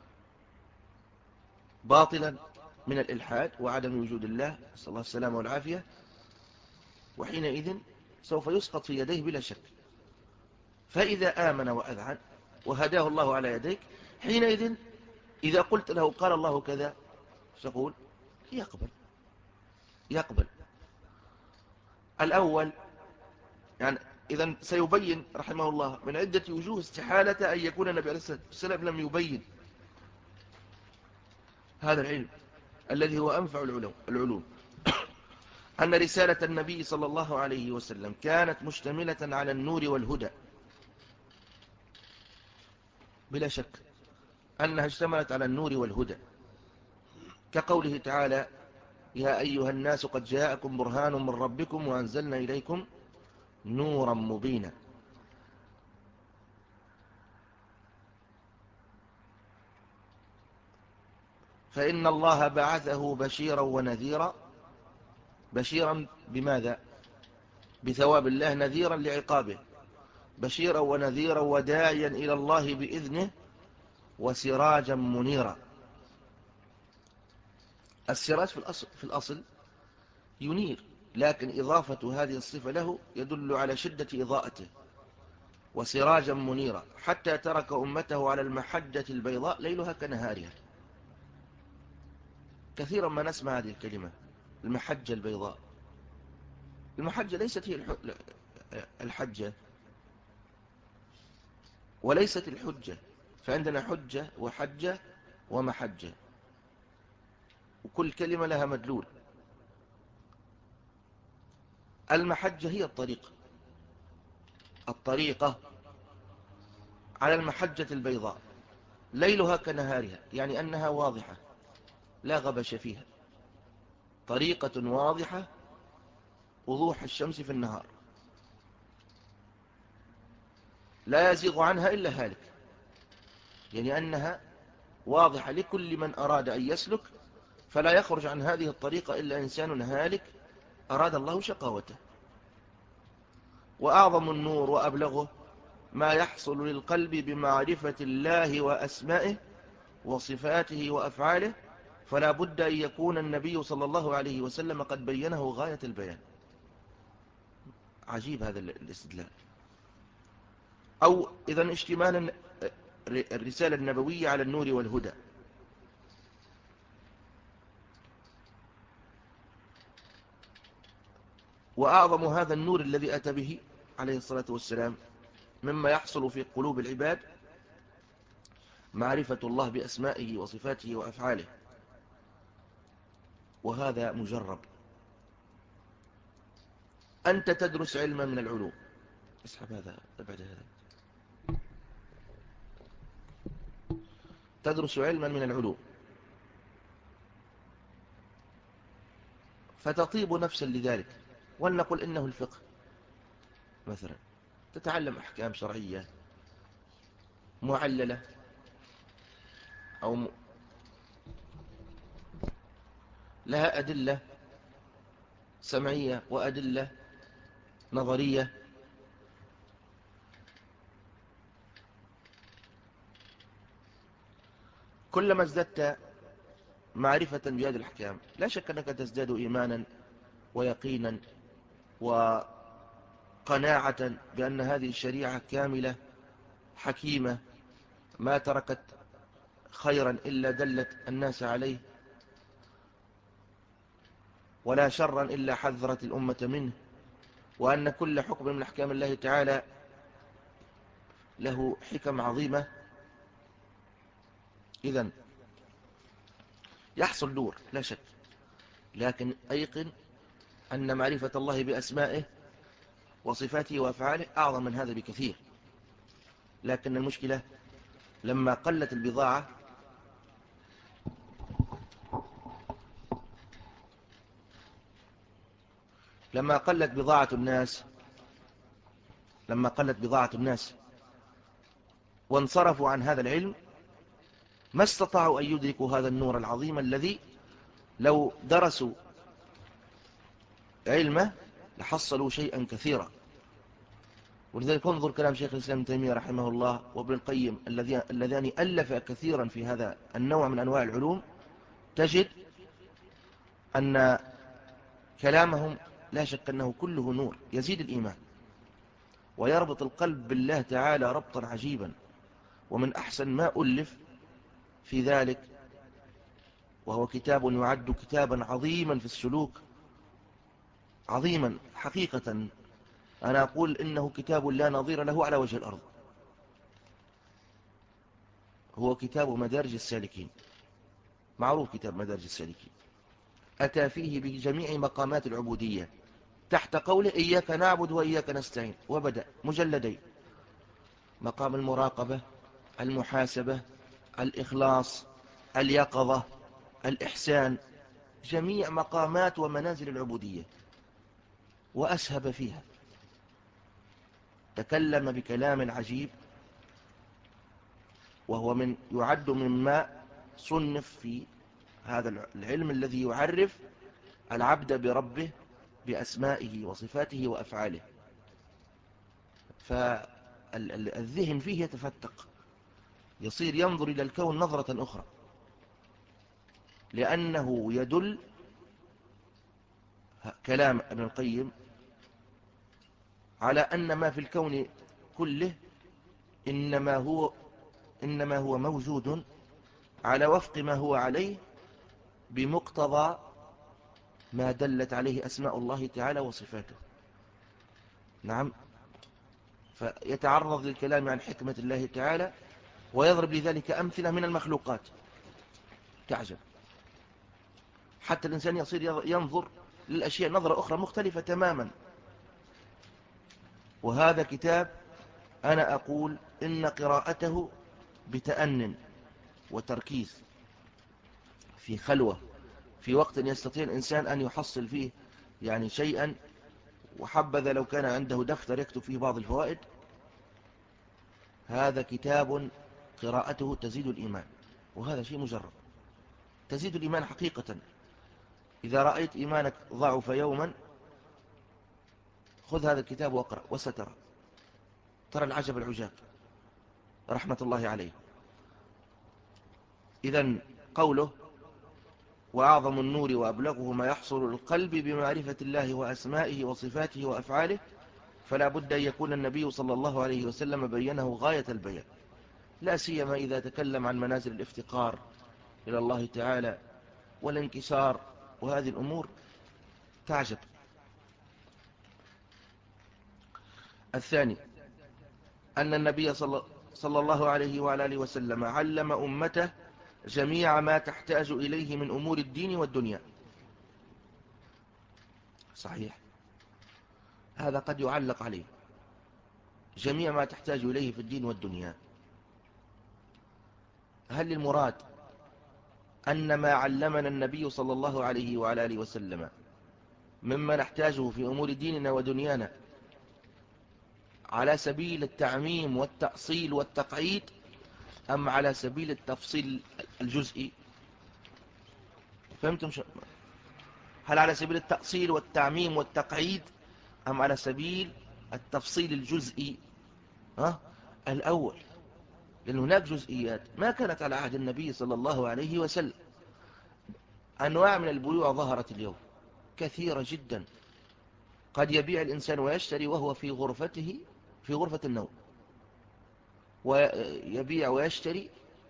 باطلا من الإلحاد وعدم وجود الله، نسأل الله السلامة والعافية، وحينئذ سوف يسقط في يديه بلا شك. فإذا آمن وأذعن وهداه الله على يديك، حينئذ إذا قلت له قال الله كذا سيقول يقبل يقبل الأول. يعني إذا سيبين رحمه الله من عدة وجوه استحالة أن يكون النبي عليه الصلاة والسلام لم يبين هذا العلم الذي هو أنفع العلوم. أن رسالة النبي صلى الله عليه وسلم كانت مشتملة على النور والهدى، بلا شك أنها اشتملت على النور والهدى، كقوله تعالى يا أيها الناس قد جاءكم برهان من ربكم وأنزلنا إليكم نورا مبينا. فإن الله بعثه بشيرا ونذيرا، بشيرا بماذا؟ بثواب الله، نذيرا لعقابه، بشيرا ونذيرا وداعيا إلى الله بإذنه وسراجا منيرا. السراج في الأصل, في الأصل ينير، لكن إضافة هذه الصفة له يدل على شدة إضاءته. وسراجا منيرا حتى ترك أمته على المحجة البيضاء ليلها كنهارها. كثيرا ما نسمع هذه الكلمة، المحجة البيضاء. المحجة ليست هي الحجة وليست الحجة، فعندنا حجة وحجة ومحجة، وكل كلمة لها مدلول. المحجة هي الطريقة، الطريقة على المحجة البيضاء ليلها كنهارها، يعني أنها واضحة لا غبش فيها، طريقة واضحة وضوح الشمس في النهار لا يزيغ عنها إلا هالك، يعني أنها واضحة لكل من أراد أن يسلك، فلا يخرج عن هذه الطريقة إلا إنسان هالك أراد الله شقاوته. وأعظم النور وأبلغه ما يحصل للقلب بمعرفة الله وأسمائه وصفاته وأفعاله، فلا بد أن يكون النبي صلى الله عليه وسلم قد بينه غاية البيان. عجيب هذا الاستدلال. أو إذن اشتمال الرسالة النبوية على النور والهدى. وأعظم هذا النور الذي أتى به عليه الصلاة والسلام مما يحصل في قلوب العباد معرفة الله بأسمائه وصفاته وأفعاله، وهذا مجرب. أنت تدرس علما من العلوم، اسحب هذا ابعد هذا، تدرس علما من العلوم فتطيب نفسا لذلك، ولنقل إنه الفقه مثلا، تتعلم أحكام شرعية معللة أو م... لها أدلة سمعية وأدلة نظرية، كلما ازددت معرفة بهذه الأحكام لا شك أنك تزداد إيمانا ويقينا وقناعة بأن هذه الشريعة كاملة حكيمة ما تركت خيرا إلا دلت الناس عليه، ولا شرا إلا حذرت الأمة منه، وأن كل حكم من أحكام الله تعالى له حكم عظيمة. إذن يحصل نور لا شك، لكن أيقن أن معرفة الله بأسمائه وصفاته وأفعاله أعظم من هذا بكثير. لكن المشكلة لما قلت البضاعة لما قلت بضاعة الناس لما قلت بضاعة الناس وانصرفوا عن هذا العلم ما استطاعوا أن يدركوا هذا النور العظيم الذي لو درسوا علمه لحصلوا شيئا كثيرا. ولذلك انظر كلام شيخ الإسلام ابن تيمية رحمه الله وابن القيم اللذان ألف كثيرا في هذا النوع من أنواع العلوم، تجد أن كلامهم لا شك أنه كله نور يزيد الإيمان ويربط القلب بالله تعالى ربطا عجيبا. ومن أحسن ما ألف في ذلك وهو كتاب يعد كتابا عظيما في السلوك، عظيما حقيقة، أنا أقول إنه كتاب لا نظير له على وجه الأرض، هو كتاب مدارج السالكين. معروف كتاب مدارج السالكين، أتى فيه بجميع مقامات العبودية تحت قوله إياك نعبد وإياك نستعين، وبدأ مجلدين: مقام المراقبة، المحاسبة، الإخلاص، اليقظة، الإحسان، جميع مقامات ومنازل العبودية، وأسهب فيها. تكلم بكلام عجيب، وهو من يعد مما صنف في هذا العلم الذي يعرف العبد بربه بأسمائه وصفاته وأفعاله، فالذهن فيه يتفتق، يصير ينظر إلى الكون نظرة أخرى، لأنه يدل كلام ابن القيم على أن ما في الكون كله إنما هو إنما هو موجود على وفق ما هو عليه بمقتضى ما دلت عليه أسماء الله تعالى وصفاته. نعم، فيتعرض للكلام عن حكمة الله تعالى ويضرب لذلك أمثلة من المخلوقات تعجب، حتى الإنسان يصير ينظر للأشياء نظرة أخرى مختلفة تماما. وهذا كتاب أنا أقول إن قراءته بتأن وتركيز في خلوة في وقت يستطيع الإنسان أن يحصل فيه يعني شيئا، وحبذا لو كان عنده دفتر يكتب فيه بعض الفوائد. هذا كتاب قراءته تزيد الإيمان، وهذا شيء مجرد، تزيد الإيمان حقيقة. إذا رأيت إيمانك ضعف يوما خذ هذا الكتاب واقرأ وسترى، ترى العجب العجاب رحمة الله عليه. إذن قوله وأعظم النور وأبلغه ما يحصل القلب بمعرفة الله وأسمائه وصفاته وأفعاله، فلا بد أن يكون النبي صلى الله عليه وسلم بينه غاية البيان، لا سيما إذا تكلم عن منازل الافتقار إلى الله تعالى والانكسار وهذه الأمور تعجب. الثاني أن النبي صلى الله عليه وعلى آله وسلم علم أمته جميع ما تحتاج إليه من أمور الدين والدنيا. صحيح، هذا قد يعلق عليه، جميع ما تحتاج إليه في الدين والدنيا. هل المراد أن ما علمنا النبي صلى الله عليه وعلى آله وسلم مما نحتاجه في أمور ديننا ودنيانا على سبيل التعميم والتأصيل والتقعيد، أم على سبيل التفصيل الجزئي؟ فهمتم شو؟ هل على سبيل التأصيل والتعميم والتقعيد أم على سبيل التفصيل الجزئي؟ ها؟ الأول، لأن هناك جزئيات ما كانت على عهد النبي صلى الله عليه وسلم. أنواع من البيوع ظهرت اليوم كثيرة جدا، قد يبيع الإنسان ويشتري وهو في غرفته في غرفة النوم، ويبيع ويشتري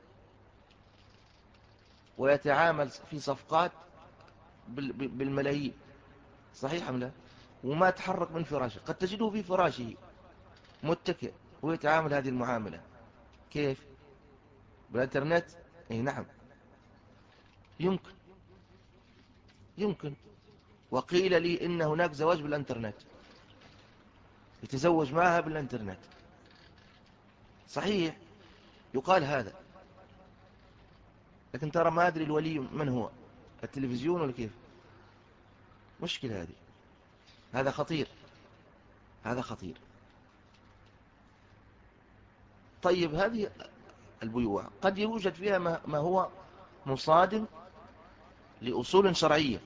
ويتعامل في صفقات بالملايين. صحيح أم لا؟ وما تحرك من فراشه، قد تجده في فراشه متكئ ويتعامل هذه المعاملة. كيف؟ بالإنترنت؟ اي نعم، يمكن يمكن وقيل لي إن هناك زواج بالإنترنت، يتزوج معها بالإنترنت. صحيح، يقال هذا، لكن ترى ما أدري الولي من هو، التلفزيون ولا كيف؟ مشكلة هذه، هذا خطير، هذا خطير. طيب هذه البيوع قد يوجد فيها ما هو مصادم لأصول شرعية،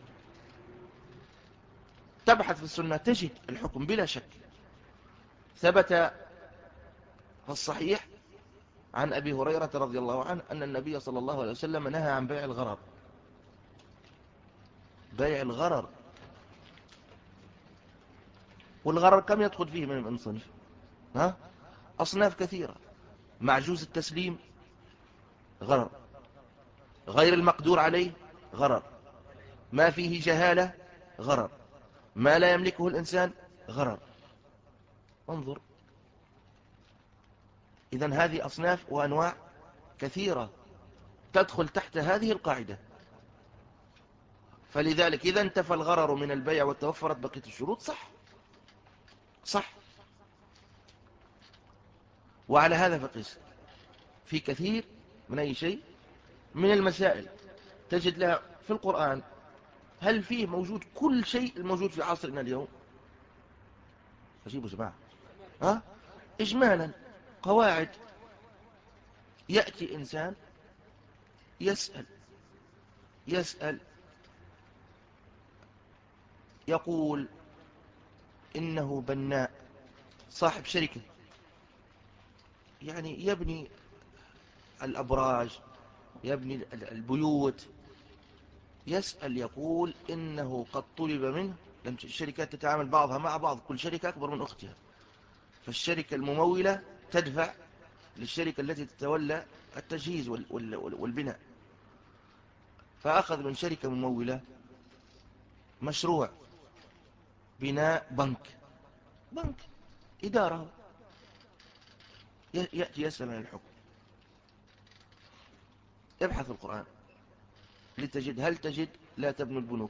تبحث في السنة تجد الحكم بلا شك. ثبت في الصحيح عن أبي هريرة رضي الله عنه أن النبي صلى الله عليه وسلم نهى عن بيع الغرر. بيع الغرر، والغرر كم يدخل فيه من صنف؟ ها؟ أصناف كثيرة. معجوز التسليم غرر، غير المقدور عليه غرر، ما فيه جهالة غرر، ما لا يملكه الإنسان غرر. انظر، إذن هذه أصناف وأنواع كثيرة تدخل تحت هذه القاعدة. فلذلك إذا انتفى الغرر من البيع وتوفرت بقية الشروط صح صح. وعلى هذا فقس في كثير من أي شيء من المسائل تجد لها في القرآن. هل فيه موجود كل شيء الموجود في عصرنا اليوم؟ أجيبوا جماعة، ها؟ إجمالا قواعد. يأتي إنسان يسأل يسأل يقول إنه بناء صاحب شركة، يعني يبني الأبراج، يبني البيوت، يسأل يقول إنه قد طلب منه، لم الشركات تتعامل بعضها مع بعض، كل شركة أكبر من أختها، فالشركة الممولة تدفع للشركة التي تتولى التجهيز والبناء، فأخذ من شركة ممولة مشروع بناء بنك بنك إدارة، يأتي يسأل عن الحكم. ابحث القرآن لتجد، هل تجد لا تبنوا البنوك؟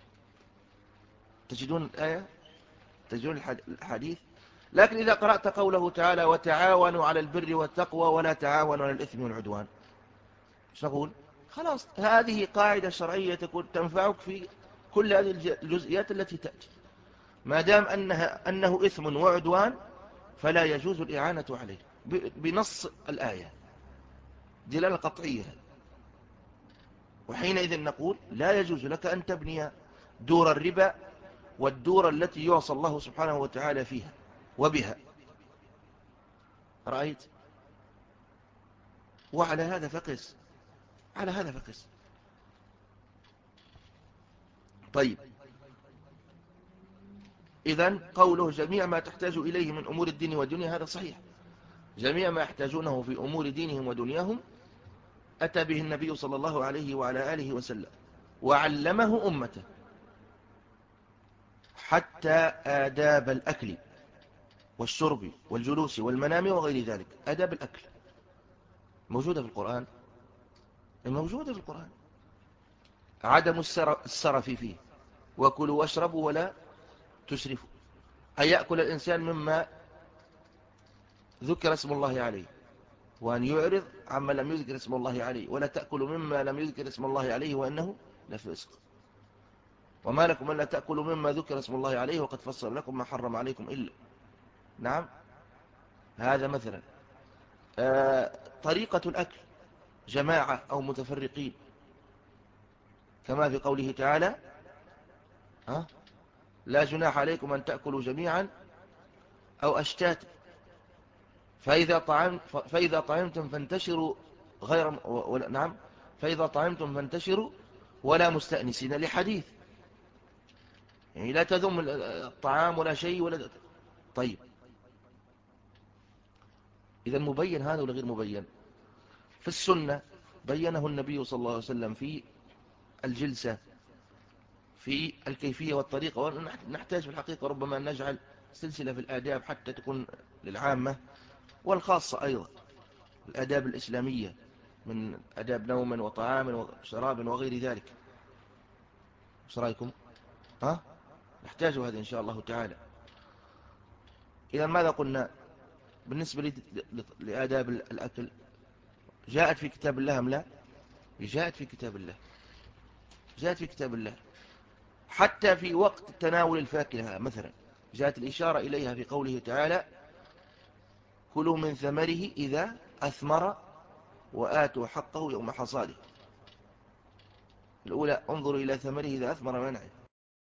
تجدون الآية، تجدون الحديث. لكن إذا قرأت قوله تعالى وتعاونوا على البر والتقوى ولا تعاونوا على الإثم والعدوان، ايش نقول؟ خلاص هذه قاعدة شرعية تكون تنفعك في كل هذه الجزئيات التي تأتي، ما دام أنها أنه إثم وعدوان فلا يجوز الإعانة عليه بنص الآية، دلالة قطعية. وحينئذ نقول لا يجوز لك أن تبني دور الربا والدور التي يعصى الله سبحانه وتعالى فيها وبها. رأيت؟ وعلى هذا فقس، على هذا فقس. طيب، إذن قوله جميع ما تحتاج إليه من أمور الدين والدنيا هذا صحيح، جميع ما يحتاجونه في أمور دينهم ودنياهم أتى به النبي صلى الله عليه وعلى آله وسلم وعلمه أمته، حتى آداب الأكل والشرب والجلوس والمنام وغير ذلك. آداب الأكل موجودة في القرآن، موجودة في القرآن، عدم السرف فيه، وكلوا واشربوا ولا تسرفوا، أن يأكل الإنسان مما ذكر اسم الله عليه، وأن يعرض عما لم يذكر اسم الله عليه، ولا تأكلوا مما لم يذكر اسم الله عليه وأنه لفسق، وما لكم ألا تأكلوا مما ذكر اسم الله عليه وقد فصل لكم ما حرم عليكم إلا. نعم، هذا مثلا. آه طريقة الأكل جماعة أو متفرقين، كما في قوله تعالى ها لا جناح عليكم أن تأكلوا جميعا أو أشتاتا، فإذا طعم فإذا طعمتم فانتشروا غير و... نعم فإذا طعمتم فانتشروا ولا مستأنسين، لحديث يعني لا تذم الطعام ولا شيء ولا. طيب، إذا مبين هذا ولا غير مبين؟ في السنة بينه النبي صلى الله عليه وسلم في الجلسة، في الكيفية والطريقة، ونحتاج في الحقيقة ربما أن نجعل سلسلة في الآداب حتى تكون للعامة والخاصة أيضا، الآداب الإسلامية من آداب نوم وطعام وشراب وغير ذلك. ايش رأيكم؟ ها؟ نحتاج هذا إن شاء الله تعالى. إذا ماذا قلنا بالنسبة لآداب الأكل؟ جاءت في كتاب الله أم لا؟ جاءت في كتاب الله، جاءت في كتاب الله، حتى في وقت تناول الفاكهة مثلا جاءت الإشارة إليها في قوله تعالى كلوا من ثمره إذا أثمر وآتوا حقه يوم حصاده. الأولى انظروا إلى ثمره إذا أثمر منعه،